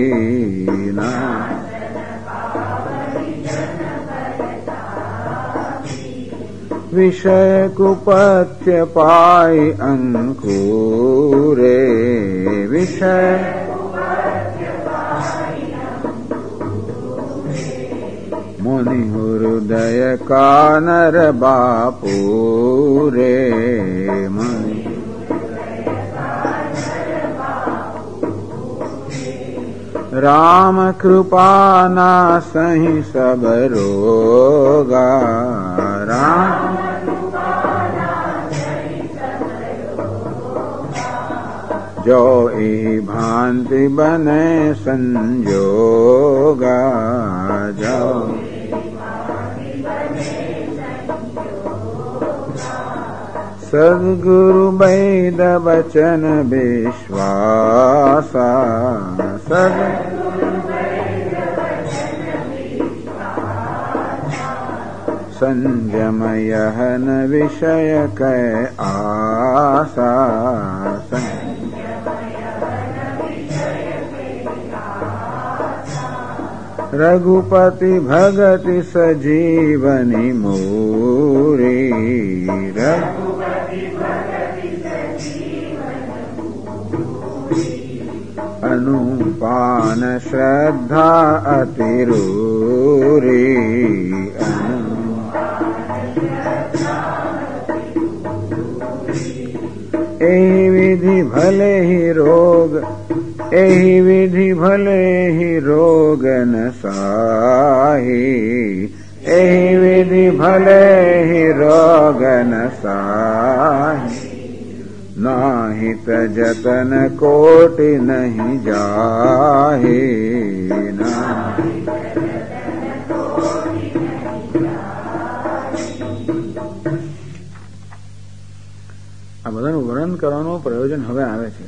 विषय कुपथ्य पाई अंकुरे विषय मुनि हृदय का नर बापू रे मुनि राम कृपा ना सही सब रोगा राम जो ई भांति बने संजोगा जो सद्गुरु वैद वचन विश्वासा संयम यह न विषय कै आसा रघुपति भगति सजीवनी मोरी अनुपान श्रद्धा अतिरूरी एहि विधि भले ही रोग एहि विधि भले ही रोग न साही एहि विधि भले ही रोग न साही नाहित जतन कोटि नहीं जाही આ બધાનું વર્ણન કરવાનું પ્રયોજન હવે આવે છે.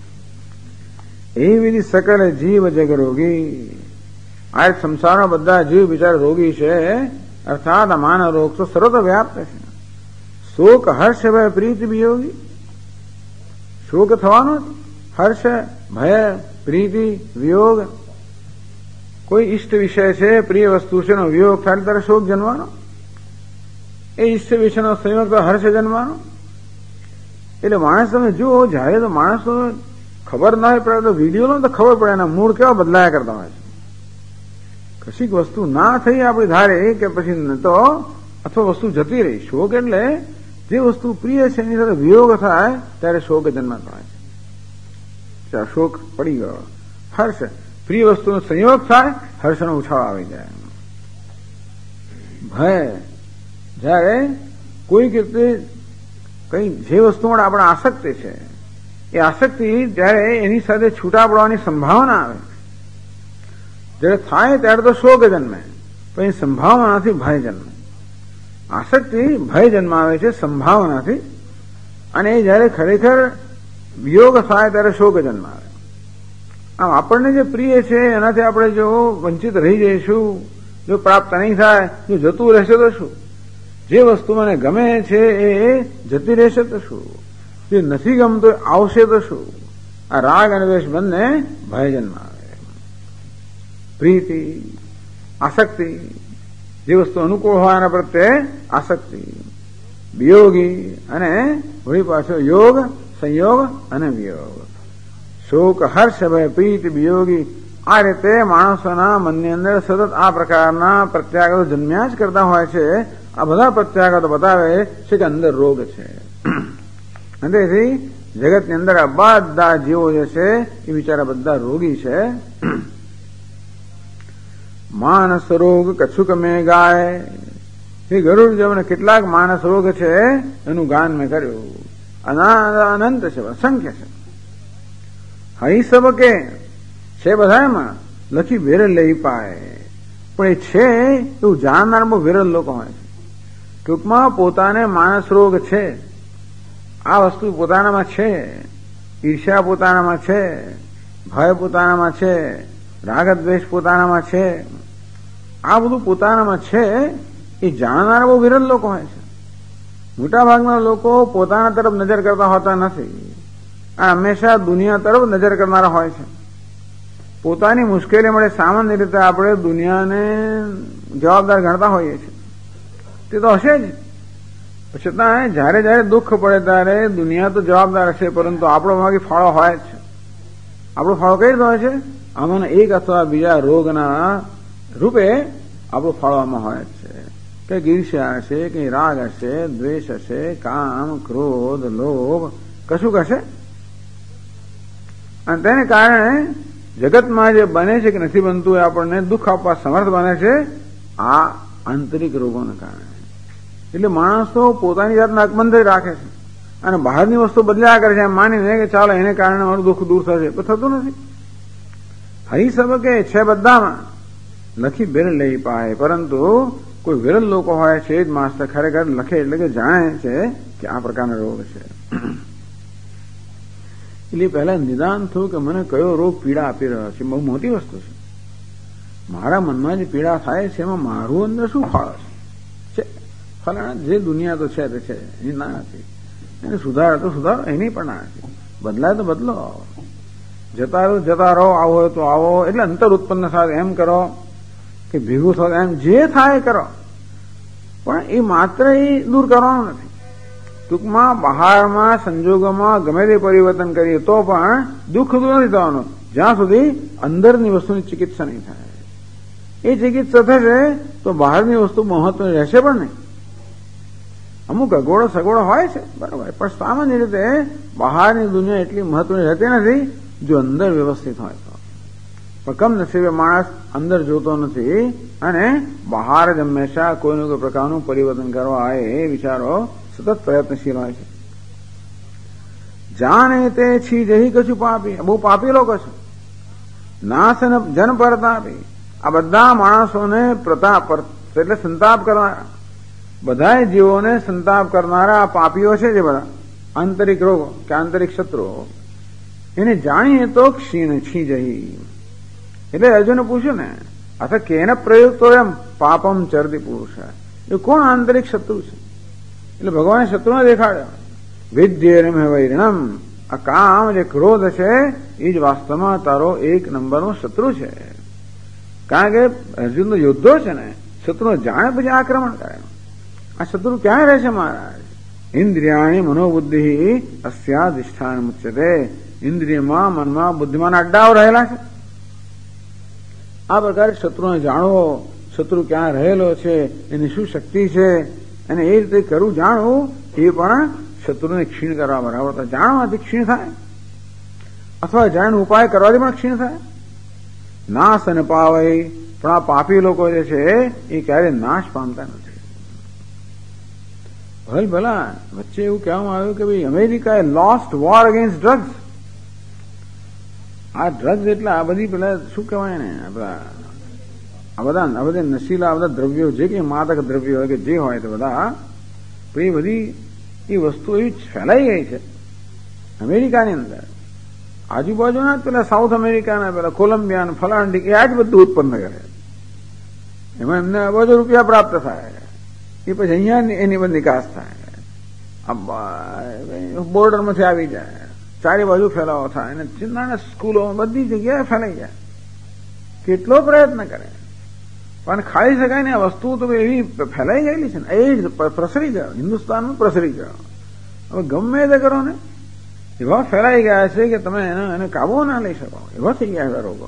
એ વિધિ સકલ જીવ જગ રોગી. આ સંસારમાં બધા જીવ બિચારા રોગી છે. અર્થાત આ માનવ રોગ તો સર્વત્ર વ્યાપ્ત છે. શોક હર્ષ ભય પ્રીતિ વિયોગી. શોક થવાનો હર્ષ ભય પ્રીતિ વિયોગ. કોઈ ઈષ્ટ વિષય છે, પ્રિય વસ્તુ છે, એનો વિયોગ થાય ત્યારે શોક જન્મવાનો. એ ઈષ્ટ વિષયનો સંયોગ તો હર્ષ જન્મવાનો. એટલે માણસ તમે જુઓ, જ્યારે તો માણસ ખબર ના પડે તો વિડીયો નો તો ખબર પડે એના મૂળ કેવા બદલાયા કરતા હોય છે. કશીક વસ્તુ ના થઈ આપણી ધારે કે પછી તો અથવા વસ્તુ જતી રહી. શોક એટલે જે વસ્તુ પ્રિય છે એની સાથે વિયોગ થાય ત્યારે શોક જન્મતો હોય છે. શોક પડી ગયો. હર્ષ પ્રિય વસ્તુનો સંયોગ થાય, હર્ષનો ઉછાળો આવી જાય. ભય જ્યારે કોઈક રીતે કઈ જે વસ્તુ માટે આપણે આસક્તિ છે એ આસક્તિ જ્યારે એની સાથે છૂટા પડવાની સંભાવના આવે, જ્યારે થાય ત્યારે તો શોક જન્મે, પણ એ સંભાવનાથી ભય જન્મે. આસક્તિ ભય જન્માવે છે સંભાવનાથી, અને એ જયારે ખરેખર વિયોગ થાય ત્યારે શોક જન્માવે. આમ આપણને જે પ્રિય છે એનાથી આપણે જો વંચિત રહી જઈશું, જો પ્રાપ્ત નહીં થાય, જો જતું રહેશે તો શું? જે વસ્તુ મને ગમે છે એ જતી રહેશે તો શું? જે નથી ગમતો આવશે તો શું? આ રાગ અને દ્વેષ બંને ભય જન્માવે. પ્રીતિ, આસક્તિ, જે વસ્તુ અનુકૂળ હોય એના પ્રત્યે આસક્તિ, વિયોગી, અને વળી પાછો યોગ, સંયોગ અને વિયોગ. શોક હર્ષ ભય પ્રીતિ વિયોગી. આ રીતે માણસોના મનની અંદર સતત આ પ્રકારના પ્રત્યાઘાતો જન્મ્યા જ કરતા હોય છે. આ બધા પ્રત્યાઘાતો બતાવે છે કે અંદર રોગ છે. અને તેથી જગતની અંદર આ બધા જીવો જે છે એ બિચારા બધા રોગી છે. માનસ રોગ કછુક મેં ગાય. એ ગરુડ જેમને કેટલાક માનસ રોગ છે એનું ગાન મેં કર્યું. અનંત છે, અસંખ્ય છે. હઈ સબ કે છે બધા એમાં લખી વિરલ લઈ પાય, પણ એ છે એવું જાણનાર બહુ વિરલ લોકો હોય છે. ટૂંકમાં પોતાને માનસ રોગ છે, આ વસ્તુ પોતાનામાં છે, ઈર્ષ્યા પોતાનામાં છે, ભય પોતાનામાં છે, રાગ દ્વેષ પોતાનામાં છે, આ બધું પોતાનામાં છે એ જાણનારા બહુ વિરલ લોકો હોય છે. મોટાભાગના લોકો પોતાના તરફ નજર કરતા હોતા નથી. આ હંમેશા દુનિયા તરફ નજર કરનારા હોય છે. પોતાની મુશ્કેલી મળે સામાન્ય રીતે આપણે દુનિયાને જવાબદાર ગણતા હોઈએ છીએ. તે તો હશે જ. છતાં જયારે જયારે દુઃખ પડે ત્યારે દુનિયા તો જવાબદાર હશે, પરંતુ આપણો ભાગી ફાળો હોય જ છે. આપણો ફાળો કઈ રીતે હોય છે? આમાંનો એક અથવા બીજા રોગના રૂપે આપણું ફાળવામાં હોય જ છે કે ઈર્ષ્યા હશે કે રાગ હશે, દ્વેષ હશે, કામ, ક્રોધ, લોભ, કશુંક હશે. અને તેને કારણે જગતમાં જે બને છે કે નથી બનતું એ આપણને દુઃખ આપવા સમર્થ બને છે આ આંતરિક રોગોને કારણે. એટલે માણસો પોતાની જાતને અકબંધ રાખે છે અને બહારની વસ્તુ બદલ્યા કરે છે એમ માનીને કે ચાલો એને કારણે મારું દુઃખ દૂર થશે, પણ થતું નથી. હરી સબકે છે બધામાં લખી બેર લઈ પાય, પરંતુ કોઈ વિરલ લોકો હોય છે જ માસ્ટર ખરેખર લખે એટલે કે જાણે છે કે આ પ્રકારનો રોગ છે. એટલે પહેલા નિદાન થયું કે મને કયો રોગ પીડા આપી રહ્યો છે. બહુ મોટી વસ્તુ છે. મારા મનમાં જે પીડા થાય છે એમાં મારું અંદર શું ફાળો છે? ફલાણા જે દુનિયા તો છે તે છે, એની ના નથી. એને સુધારો તો સુધારો, એની પણ ના નથી. બદલાય તો બદલો, જતા રહો, આવો હોય તો આવો. એટલે અંતર ઉત્પન્ન થાય એમ કરો કે ભેગું થાય એમ જે થાય કરો, પણ એ માત્ર એ દૂર કરવાનું નથી. ટૂંકમાં બહારમાં સંજોગોમાં ગમે તે પરિવર્તન કરીએ તો પણ દુઃખ દૂર નથી થવાનું જ્યાં સુધી અંદરની વસ્તુની ચિકિત્સા નહીં થાય. એ ચિકિત્સા થશે તો બહારની વસ્તુ મહત્વની રહેશે પણ નહીં. અમુક અગવડો સગવડો હોય છે બરાબર, પણ સામાન્ય રીતે બહારની દુનિયા એટલી મહત્વની રહેતી નથી જો અંદર વ્યવસ્થિત હોય તો. પણ કમનસીબે માણસ અંદર જોતો નથી અને બહાર જ હંમેશા કોઈનું કોઈ પ્રકારનું પરિવર્તન કરવા આવે એ વિચારો સતત પ્રયત્નશીલ હોય છે. જાણે તે છી જહી કશું પાપી, બહુ પાપી લોકો છે. નાશ જન પરતાપી, આ બધા માણસોને પ્રતાપ એટલે સંતાપ કરનારા, બધા જીવોને સંતાપ કરનારા પાપીઓ છે જે બધા આંતરિક રોગો કે આંતરિક શત્રુઓ, એને જાણીએ તો ક્ષીણ છી જહી. એટલે અર્જુને પૂછ્યું ને, અથવા કેને પ્રયુક્તો એમ પાપમ ચરતી પુરુષ, એ કોણ આંતરિક શત્રુ છે? એટલે ભગવાને શત્રુને દેખાડ્યો. વિદ્યેરમ વૈરણમ, આ કામ જે ક્રોધ છે એ જ વાસ્તવમાં તારો એક નંબરનો શત્રુ છે. કારણ કે અર્જુન તો યોદ્ધો છે ને, શત્રુને જાણે પછી આક્રમણ કરે. આ શત્રુ ક્યાં રહે છે મહારાજ? ઇન્દ્રિયાણી મનોબુદ્ધિ અસ્યાધિષ્ઠાન મુચ્યતે, ઇન્દ્રિયમાં મનમાં બુદ્ધિમાં અડ્ડાઓ રહેલા છે. આ પ્રકારે શત્રુને જાણવો, શત્રુ ક્યાં રહેલો છે, એની શું શક્તિ છે, અને એ રીતે કરવું જાણવું એ પણ શત્રુને ક્ષીણ કરવા બરાબર. જાણવાથી ક્ષીણ થાય અથવા જાણ ઉપાય કરવાથી પણ ક્ષીણ થાય. નાશ અને પાવય, પણ આ પાપી લોકો જે છે એ ક્યારે નાશ પામતા નથી. ભલા વચ્ચે એવું કહેવામાં આવ્યું કે ભાઈ અમેરિકાએ લોસ્ટ વોર અગેન્સ્ટ ડ્રગ્સ. આ ડ્રગ્સ એટલે આ બધી પેલા શું કહેવાય ને, આ બધા નશીલા આ બધા દ્રવ્યો જે કે માદક દ્રવ્યો હોય કે જે હોય તે બધા, એ બધી એ વસ્તુ એવી ફેલાઈ ગઈ છે અમેરિકાની અંદર. આજુબાજુના પેલા સાઉથ અમેરિકાના પેલા કોલંબિયા ફલાંડી એ આ જ બધું ઉત્પન્ન કરે. એમાં એમને અબજો રૂપિયા પ્રાપ્ત થાય, એ પછી અહીંયા એની બધી નિકાસ થાય, બોર્ડરમાંથી આવી જાય, ચારે બાજુ ફેલાવો થાય અને નાના સ્કૂલો બધી જગ્યાએ ફેલાઈ જાય. કેટલો પ્રયત્ન કરે પણ ખાઈ શકાય ને. આ વસ્તુ તો એવી ફેલાઈ ગયેલી છે ને, એ જ પ્રસરી ગયો, હિન્દુસ્તાનમાં પ્રસરી ગયો. હવે ગમે તે કરો ને એવા ફેલાઈ ગયા છે કે તમે એને કાબુ ના લઈ શકો એવા થઈ ગયા રોગો.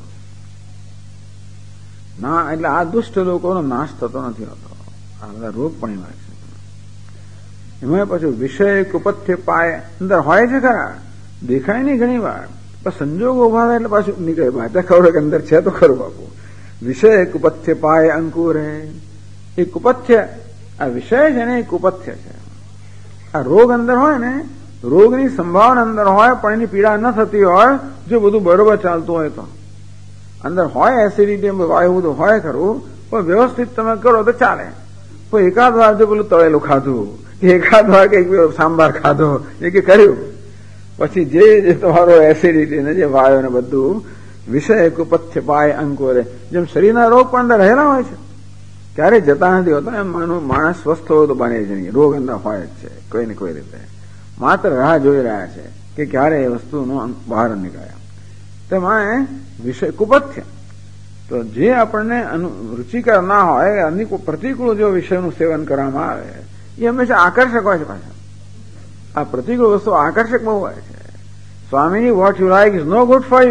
ના એટલે આ દુષ્ટ લોકોનો નાશ થતો નથી હોતો. આ બધા રોગ પણ એવા છે. એમાં પછી વિષય કુપથ્ય પાય અંદર હોય છે ખરા, દેખાય નહીં ઘણી વાર, પણ સંજોગો ઉભા થાય એટલે પાછું નીકળે બહાર. ખબર કે અંદર છે તો ખરું બાપુ. વિષય કુપથ્ય પાય અંકુર હે, એ કુપથ્ય આ વિષય છે ને એ કુપથ્ય છે. આ રોગ અંદર હોય ને, રોગની સંભાવના અંદર હોય પણ એની પીડા ન થતી હોય જો બધું બરોબર ચાલતું હોય તો. અંદર હોય એસિડિટી વાયુ બધું હોય ખરું, પણ વ્યવસ્થિત તમે કરો તો ચાલે. પણ એકાદ વાર જો પેલું તળેલું ખાધું કે એકાદ વાર કઈક સાંભાર ખાધો એ કે કર્યું, પછી જે તમારો એસિડિટી ને જે વાયુ ને બધું વિષય કુપથ્ય પાય અંકુરે, જેમ શરીરના રોગ પણ અંદર રહેલા હોય છે ક્યારે જતા નથી હોતા. એમ માણસ સ્વસ્થ હોય તો બને જ નહીં, રોગ અંદર હોય જ છે કોઈ ને કોઈ રીતે. માત્ર રાહ જોઈ રહ્યા છે કે ક્યારે એ વસ્તુનો બહાર નીકળે. તેમાં વિષય કુપથ્ય તો જે આપણને રુચિકર ના હોય, પ્રતિકૂળ જો વિષયનું સેવન કરવામાં આવે એ હંમેશા આકર્ષક હોય છે. પાછા આ પ્રતિકૂળ વસ્તુ આકર્ષક બહુ હોય છે. Swamiji, what you like is no good for you,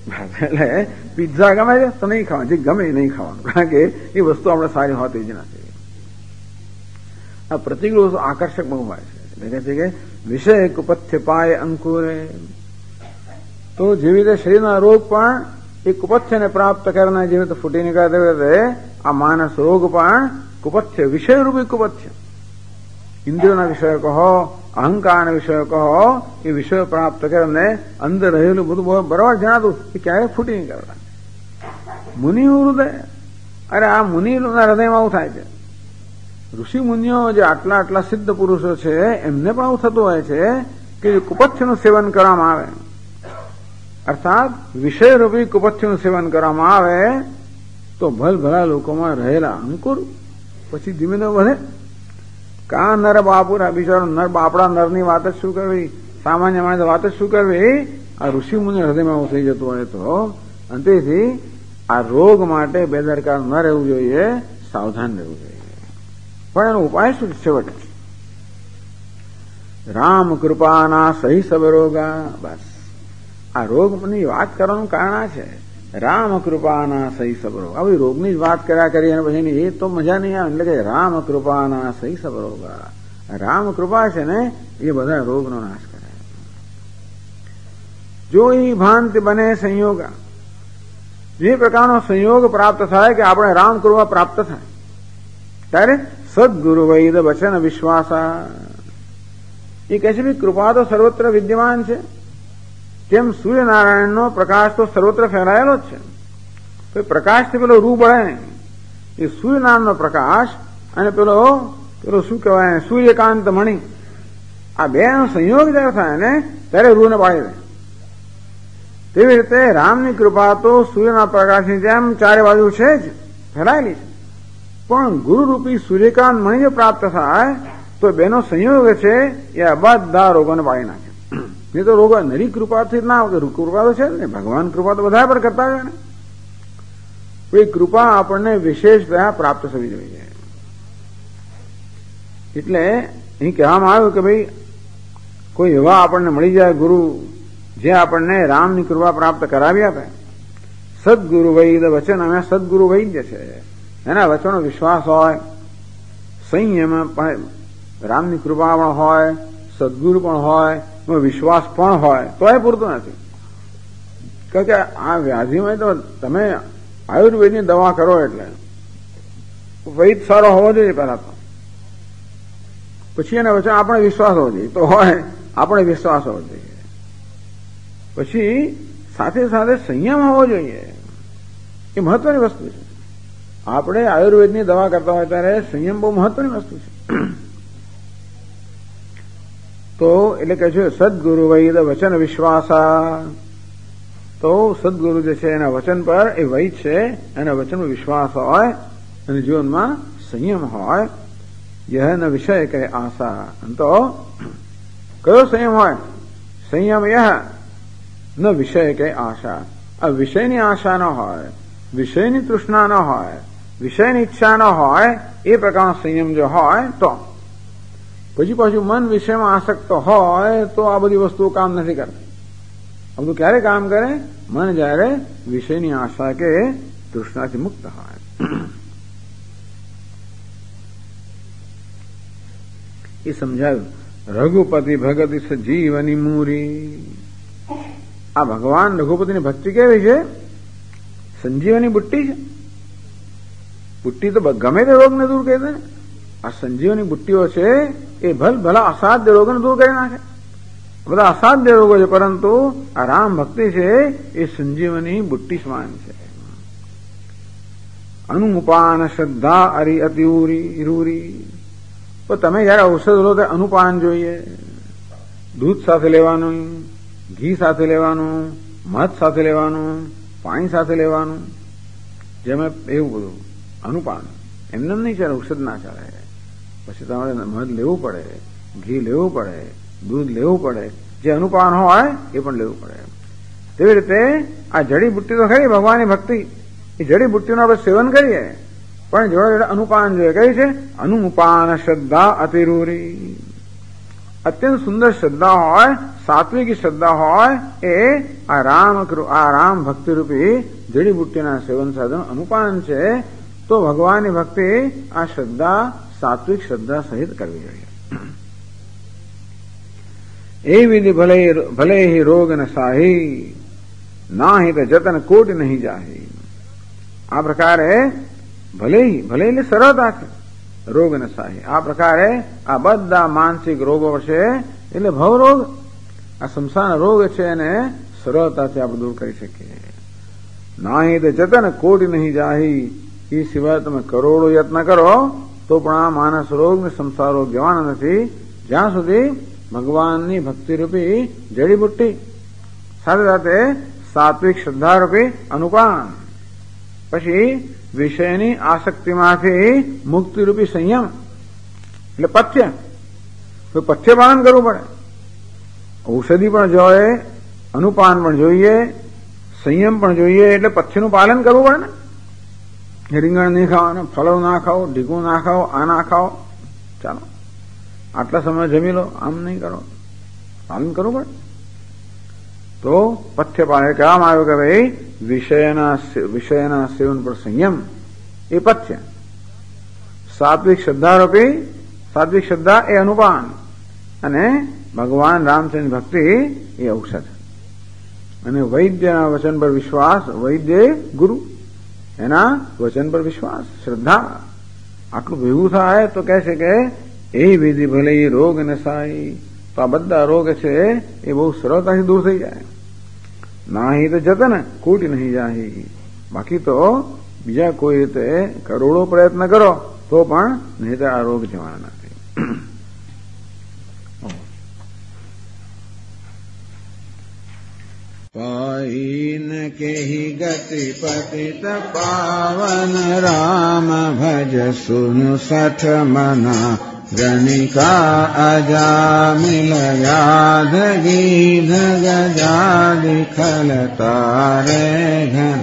એટલે પિઝા ગમે છે તો નહીં ખાવાનું, જે ગમે એ નહીં ખાવાનું, કારણ કે એ વસ્તુ આપણે સારી હોતી જ નથી. આ પ્રતિકૂળ વસ્તુ આકર્ષક બહુ હોય છે. એટલે કહે છે કે વિષય કુપથ્ય પાય અંકુરે. તો જેવી રીતે શરીરના રોગ પણ એ કુપથ્યને પ્રાપ્ત કરનાર જેવી રીતે ફૂટી નીકળે તેવી રીતે આ માનસ રોગ પણ કુપથ્ય, વિષયરૂપી કુપથ્ય. ઇન્દ્રિયોના વિષયો કહો, અહંકારના વિષયો કહો, એ વિષયો પ્રાપ્ત કરીને અંદર રહેલું બધું બરાબર જણાતું એ ક્યારે ફૂટી નીકળતા. મુનિ હૃદય, અરે આ મુનિના હૃદયમાં આવું થાય છે. ઋષિ મુનિઓ જે આટલા આટલા સિદ્ધ પુરુષો છે એમને પણ આવું થતું હોય છે કે કુપથ્યનું સેવન કરવામાં આવે, અર્થાત વિષયરૂપી કુપથ્યનું સેવન કરવામાં આવે તો ભલભલા લોકોમાં રહેલા અંકુર પછી ધીમે ધીમે વધે. કા નર બાપુરા, બિચારો નર બાપડા નરની વાત જ શું કરવી, સામાન્ય માણસ વાત જ શું કરવી, આ ઋષિ મુનિ હૃદયમાં આવું થઈ જતું હોય તો અંતેથી આ રોગ માટે બેદરકાર ન રહેવું જોઈએ, સાવધાન રહેવું જોઈએ. પણ એનો ઉપાય શું છેવટે? રામ કૃપાના સહી સબ રોગા. બસ આ રોગની વાત કરવાનું કારણ આ છે, રામ કૃપાના સહી સબ રોગ. આવી રોગની જ વાત કર્યા કરી અને પછી એ તો મજા નહીં આવે. એટલે કે રામ કૃપાના સહી સબ રોગા. રામ કૃપા છે ને એ બધા રોગનો નાશ કરે. જો એ ભાંતિ બને સંયોગા, જે પ્રકારનો સંયોગ પ્રાપ્ત થાય કે આપણે રામ કૃપા પ્રાપ્ત થાય ત્યારે સદગુરુ વૈદ વચન વિશ્વાસા. એ કહે છે કૃપા તો સર્વત્ર વિદ્યમાન છે, કેમ સૂર્યનારાયણનો પ્રકાશ તો સર્વત્ર ફેલાયેલો જ છે. તો પ્રકાશથી પેલો રૂ બળે નહીં. એ સૂર્યનારાયણનો પ્રકાશ અને પેલો શું કહેવાય સૂર્યકાંત મણિ, આ બેનો સંયોગ જયારે થાય ને ત્યારે રૂને બાળી દે. તેવી રીતે રામની કૃપા તો સૂર્યના પ્રકાશની જેમ ચારે બાજુ છે જ ફેલાયેલી છે, પણ ગુરુરૂપી સૂર્યકાંત મણિ જો પ્રાપ્ત થાય તો બેનો સંયોગ છે એ બધા રોગોને બાળી નાખે. નહીં તો રોગ નરી કૃપાથી ના આવે. કૃપા તો છે ને, ભગવાન કૃપા તો બધા પર કરતા હોય ને. કોઈ કૃપા આપણને વિશેષ દયા પ્રાપ્ત થવી જોઈએ. એટલે અહીં કહેવામાં આવ્યું કે ભાઈ કોઈ એવા આપણને મળી જાય ગુરુ જે આપણને રામની કૃપા પ્રાપ્ત કરાવી આપે. સદગુરુ વૈદ વચન, અમે સદગુરુ વૈદ્ય છે, એના વચનો વિશ્વાસ હોય, સંયમ પણ રામની કૃપા પણ હોય, સદગુરુ પણ હોય, વિશ્વાસ પણ હોય તો એ પૂરતું નથી. કારણ કે આ વ્યાધિમાં તો તમે આયુર્વેદની દવા કરો એટલે વૈદ સારો હોવો જોઈએ પહેલા તો, પછી એના વચ્ચે આપણે વિશ્વાસ હોવો જોઈએ. તો હોય આપણે વિશ્વાસ હોવો જોઈએ, પછી સાથે સાથે સંયમ હોવો જોઈએ. એ મહત્વની વસ્તુ છે. આપણે આયુર્વેદની દવા કરતા હોય ત્યારે સંયમ બહુ મહત્વની વસ્તુ છે. તો એટલે કે છે સદગુરુ વૈદ વચન વિશ્વાસા. તો સદગુરુ જે છે એના વચન પર એ વૈદ છે, એના વચનમાં વિશ્વાસ હોય અને જીવનમાં સંયમ હોય. यह न विषय કહે આશા. તો કયો સંયમ હોય? સંયમ यह ન વિષય કહે આશા. આ વિષયની આશા ન હોય, વિષયની તૃષ્ણા ન હોય, વિષયની ઈચ્છા ન હોય, એ પ્રકારનો સંયમ જો હોય તો પછી પાછું મન વિષયમાં આસક્ત હોય તો આ બધી વસ્તુઓ કામ નથી કરતી. આ બધું ક્યારે કામ કરે? મન જયારે વિષયની આશા કે તૃષ્ણાથી મુક્ત હોય. એ સમજાયું. રઘુપતિ ભગતિ સજીવની મૂરી. આ ભગવાન રઘુપતિની ભક્તિ કેવી છે? સંજીવની બુટ્ટી છે. બુટ્ટી તો ગમે તે રોગને દૂર કરી દે ને. આ સંજીવની બુટ્ટીઓ છે એ ભલા અસાધ્ય રોગોને દૂર કરી નાખે. બધા અસાધ્ય રોગો છે, પરંતુ આ રામ ભક્તિ છે એ સંજીવની બુટ્ટી સમાન છે. અનુપાન શ્રદ્ધા અરી અતિ રૂરી. તો તમે જયારે ઔષધ લો તો અનુપાન જોઈએ. દૂધ સાથે લેવાનું, ઘી સાથે લેવાનું, મધ સાથે લેવાનું, પાણી સાથે લેવાનું, જેમાં એવું બધું અનુપાન. એમને નહીં ચાલે, ઔષધ ના ચાલે. પછી તમારે મધ લેવું પડે, ઘી લેવું પડે, દૂધ લેવું પડે, જે અનુપાન હોય એ પણ લેવું પડે. તેવી રીતે આ જડીબુટ્ટી તો ખરી ભગવાનની ભક્તિ, એ જડીબુટ્ટીનું આપણે સેવન કરીએ, પણ જોડે જોડે અનુપાન જોઈએ. કઈ છે? અનુપાન શ્રદ્ધા અતિરૂરી. અત્યંત સુંદર શ્રદ્ધા હોય, સાત્વિક શ્રદ્ધા હોય, એ આ રામ ભક્તિરૂપી જડીબુટ્ટીના સેવન સાધન અનુપાન છે. તો ભગવાનની ભક્તિ આ શ્રદ્ધા સાત્વિક શ્રદ્ધા સહિત કરવી જોઈએ. એ વિધિ ભલે હિ રોગ ન સાહી, ના હિ તો જતન કોટ નહીં જાહી. આ પ્રકારે ભલે એટલે સરળતાથી રોગ ન સાહી. આ પ્રકારે આ બધા માનસિક રોગો છે, એટલે ભવરોગ, આ સંસારના રોગ છે, એને સરળતાથી આપણે દૂર કરી શકીએ. ના હિ તો જતન કોટ નહીં જાહી. એ સિવાય તમે કરોડો યત્ન કરો તો પણ આ માનસ રોગ ને સંસાર રોગ જવાના નથી, જ્યાં સુધી ભગવાનની ભક્તિરૂપી જડીબુટ્ટી સાથે સાથે સાત્વિક શ્રદ્ધારૂપી અનુપાન, પછી વિષયની આસક્તિમાંથી મુક્તિરૂપી સંયમ એટલે પથ્ય. પથ્ય પાલન કરવું પડે. ઔષધિ પણ જોઈએ, અનુપાન પણ જોઈએ, સંયમ પણ જોઈએ, એટલે પથ્યનું પાલન કરવું પડે ને. રીંગણ નહીં ખાવાના, ફળો ના ખાઓ, ઢીકું ના ખાઓ, આ ના ખાઓ, ચાલો આટલા સમય જમી લો, આમ નહીં કરો, પાલન કરવું પડે. તો પથ્ય પાલન કહેવામાં આવ્યું કે ભાઈ વિષયના સેવન પર સંયમ એ પથ્ય. સાત્વિક શ્રદ્ધા એ અનુપાન, અને ભગવાન રામચંદ્ર ભક્તિ એ ઔષધ. અને વૈદ્યના વચન પર વિશ્વાસ, વૈદ્ય ગુરુ, એના વચન પર વિશ્વાસ, શ્રદ્ધા, આટલું ભેગું થાય તો કહે છે કે એ વિધિ ભલે રોગ ન સાઈ. તો આ બધા રોગ છે એ બહુ સરળતાથી દૂર થઈ જાય. નાહી તો જતન કોટી નહીં જાહી. બાકી તો બીજા કોઈ રીતે કરોડો પ્રયત્ન કરો તો પણ નહીં તો આ રોગ જવાના નથી. पाइन केहि गति पतित पावन राम भज सुनु सठ मना गणिका अजामिल याद गीध गजादि खल तारे घन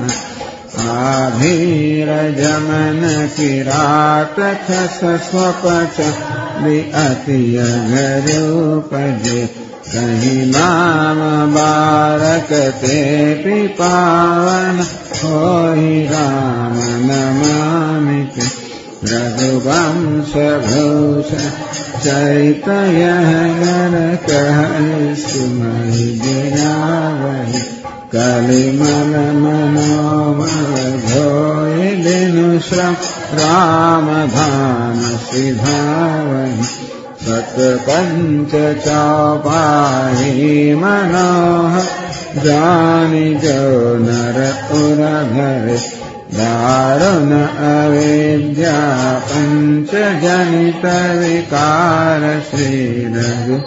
आभीर जमन किरात खस स्वपच अति अघरूपजे कहीं नाम बारक ते पावन होई राम नमामित रघुवंश भूष चैतन्य नर कह सुमहि गिरावहि कलिमल मनोमल धोय दिनु श्रम राम धाम सिधावहि सतपंच चौपाही मनोहर जानि जो नर उर धर दारुण अविद्या पंच जनित विकार श्री रघु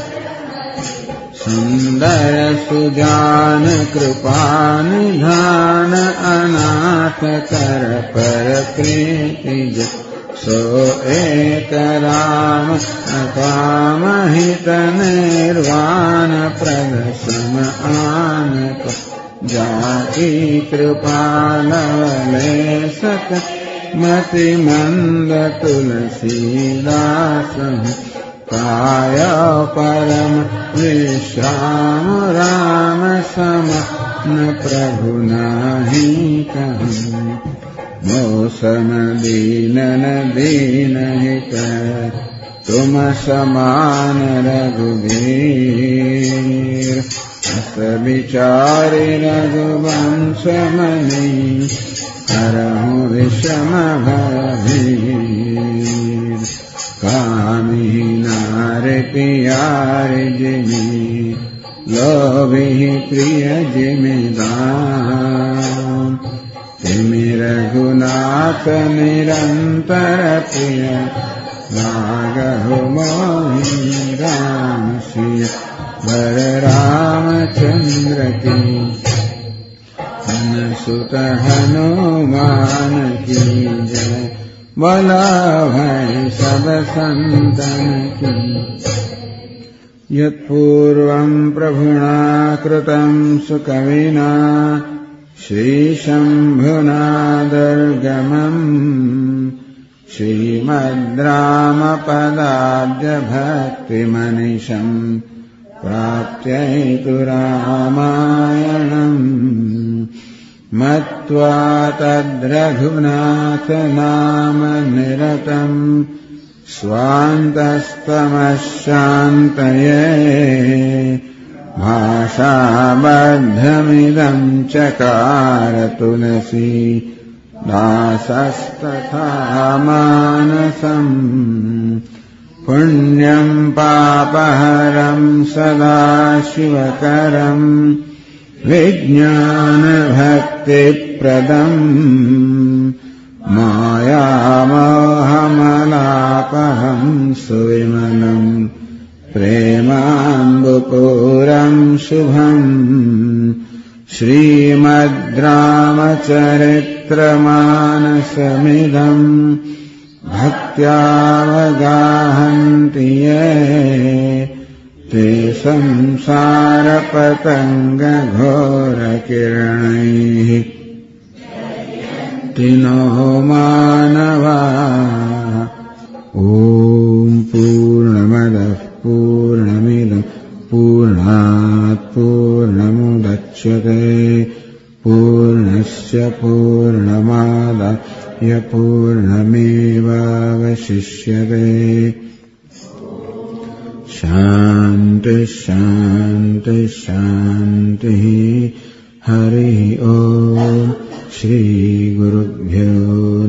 सुंदर सुजान कृपा निधान अनाथ कर पर प्रीति सो एक राम अकाम हित निर्वाण प्रद सम आनक जाति कृपा लवले सत मति मंद तुलसीदास काय परम विश्राम राम सम न प्रभु नाही कहूँ मौसम दीनन दीन हित तुम समान रघुवीर अस विचारि रघुवंश मणि करहु विषम भीर कामी नार प्यारि जिमि लोभी प्रिय जिमिदान तिमि रघुनाथ निरंतर प्रिय लागहु मोहि राम सिय वर रामचंद्र की सुत हनुमान की जय बोला भय सब संतन की यत्पूर्वं प्रभुना कृतं सुकविना श्रीशम्भुना दुर्गमम् श्रीमद्रामपदाब्जभक्तिमनिशम् प्राप्त्यैतु रामायणम् मत्वा तद्रघुनाथनाम निरतम् स्वान्तस्तमःशान्तये भाषाबद्धमिदम् चकार तुलसी दासस्तथा मानसम् पुण्यम् पापहरम् सदा शिवकरम् विज्ञानभक्तिप्रदम् मायामोहमलापहम् सुविमलम् प्रेमाम्बुपूरम् शुभम् श्रीमद्रामचरित्रमानसमिदम् भक्त्यावगाहन्ति ये ते संसारपतङ्गघोरकिरणैः तिनो मानवाः ॐ पूर्णमदः पूर्णमिदम् पूर्णात् पूर्णमुदच्यते पूर्णस्य पूर्णमादाय पूर्णमेवावशिष्यते शान्तिः शान्तिः शान्तिः हरिः ॐ श्रीगुरुभ्यो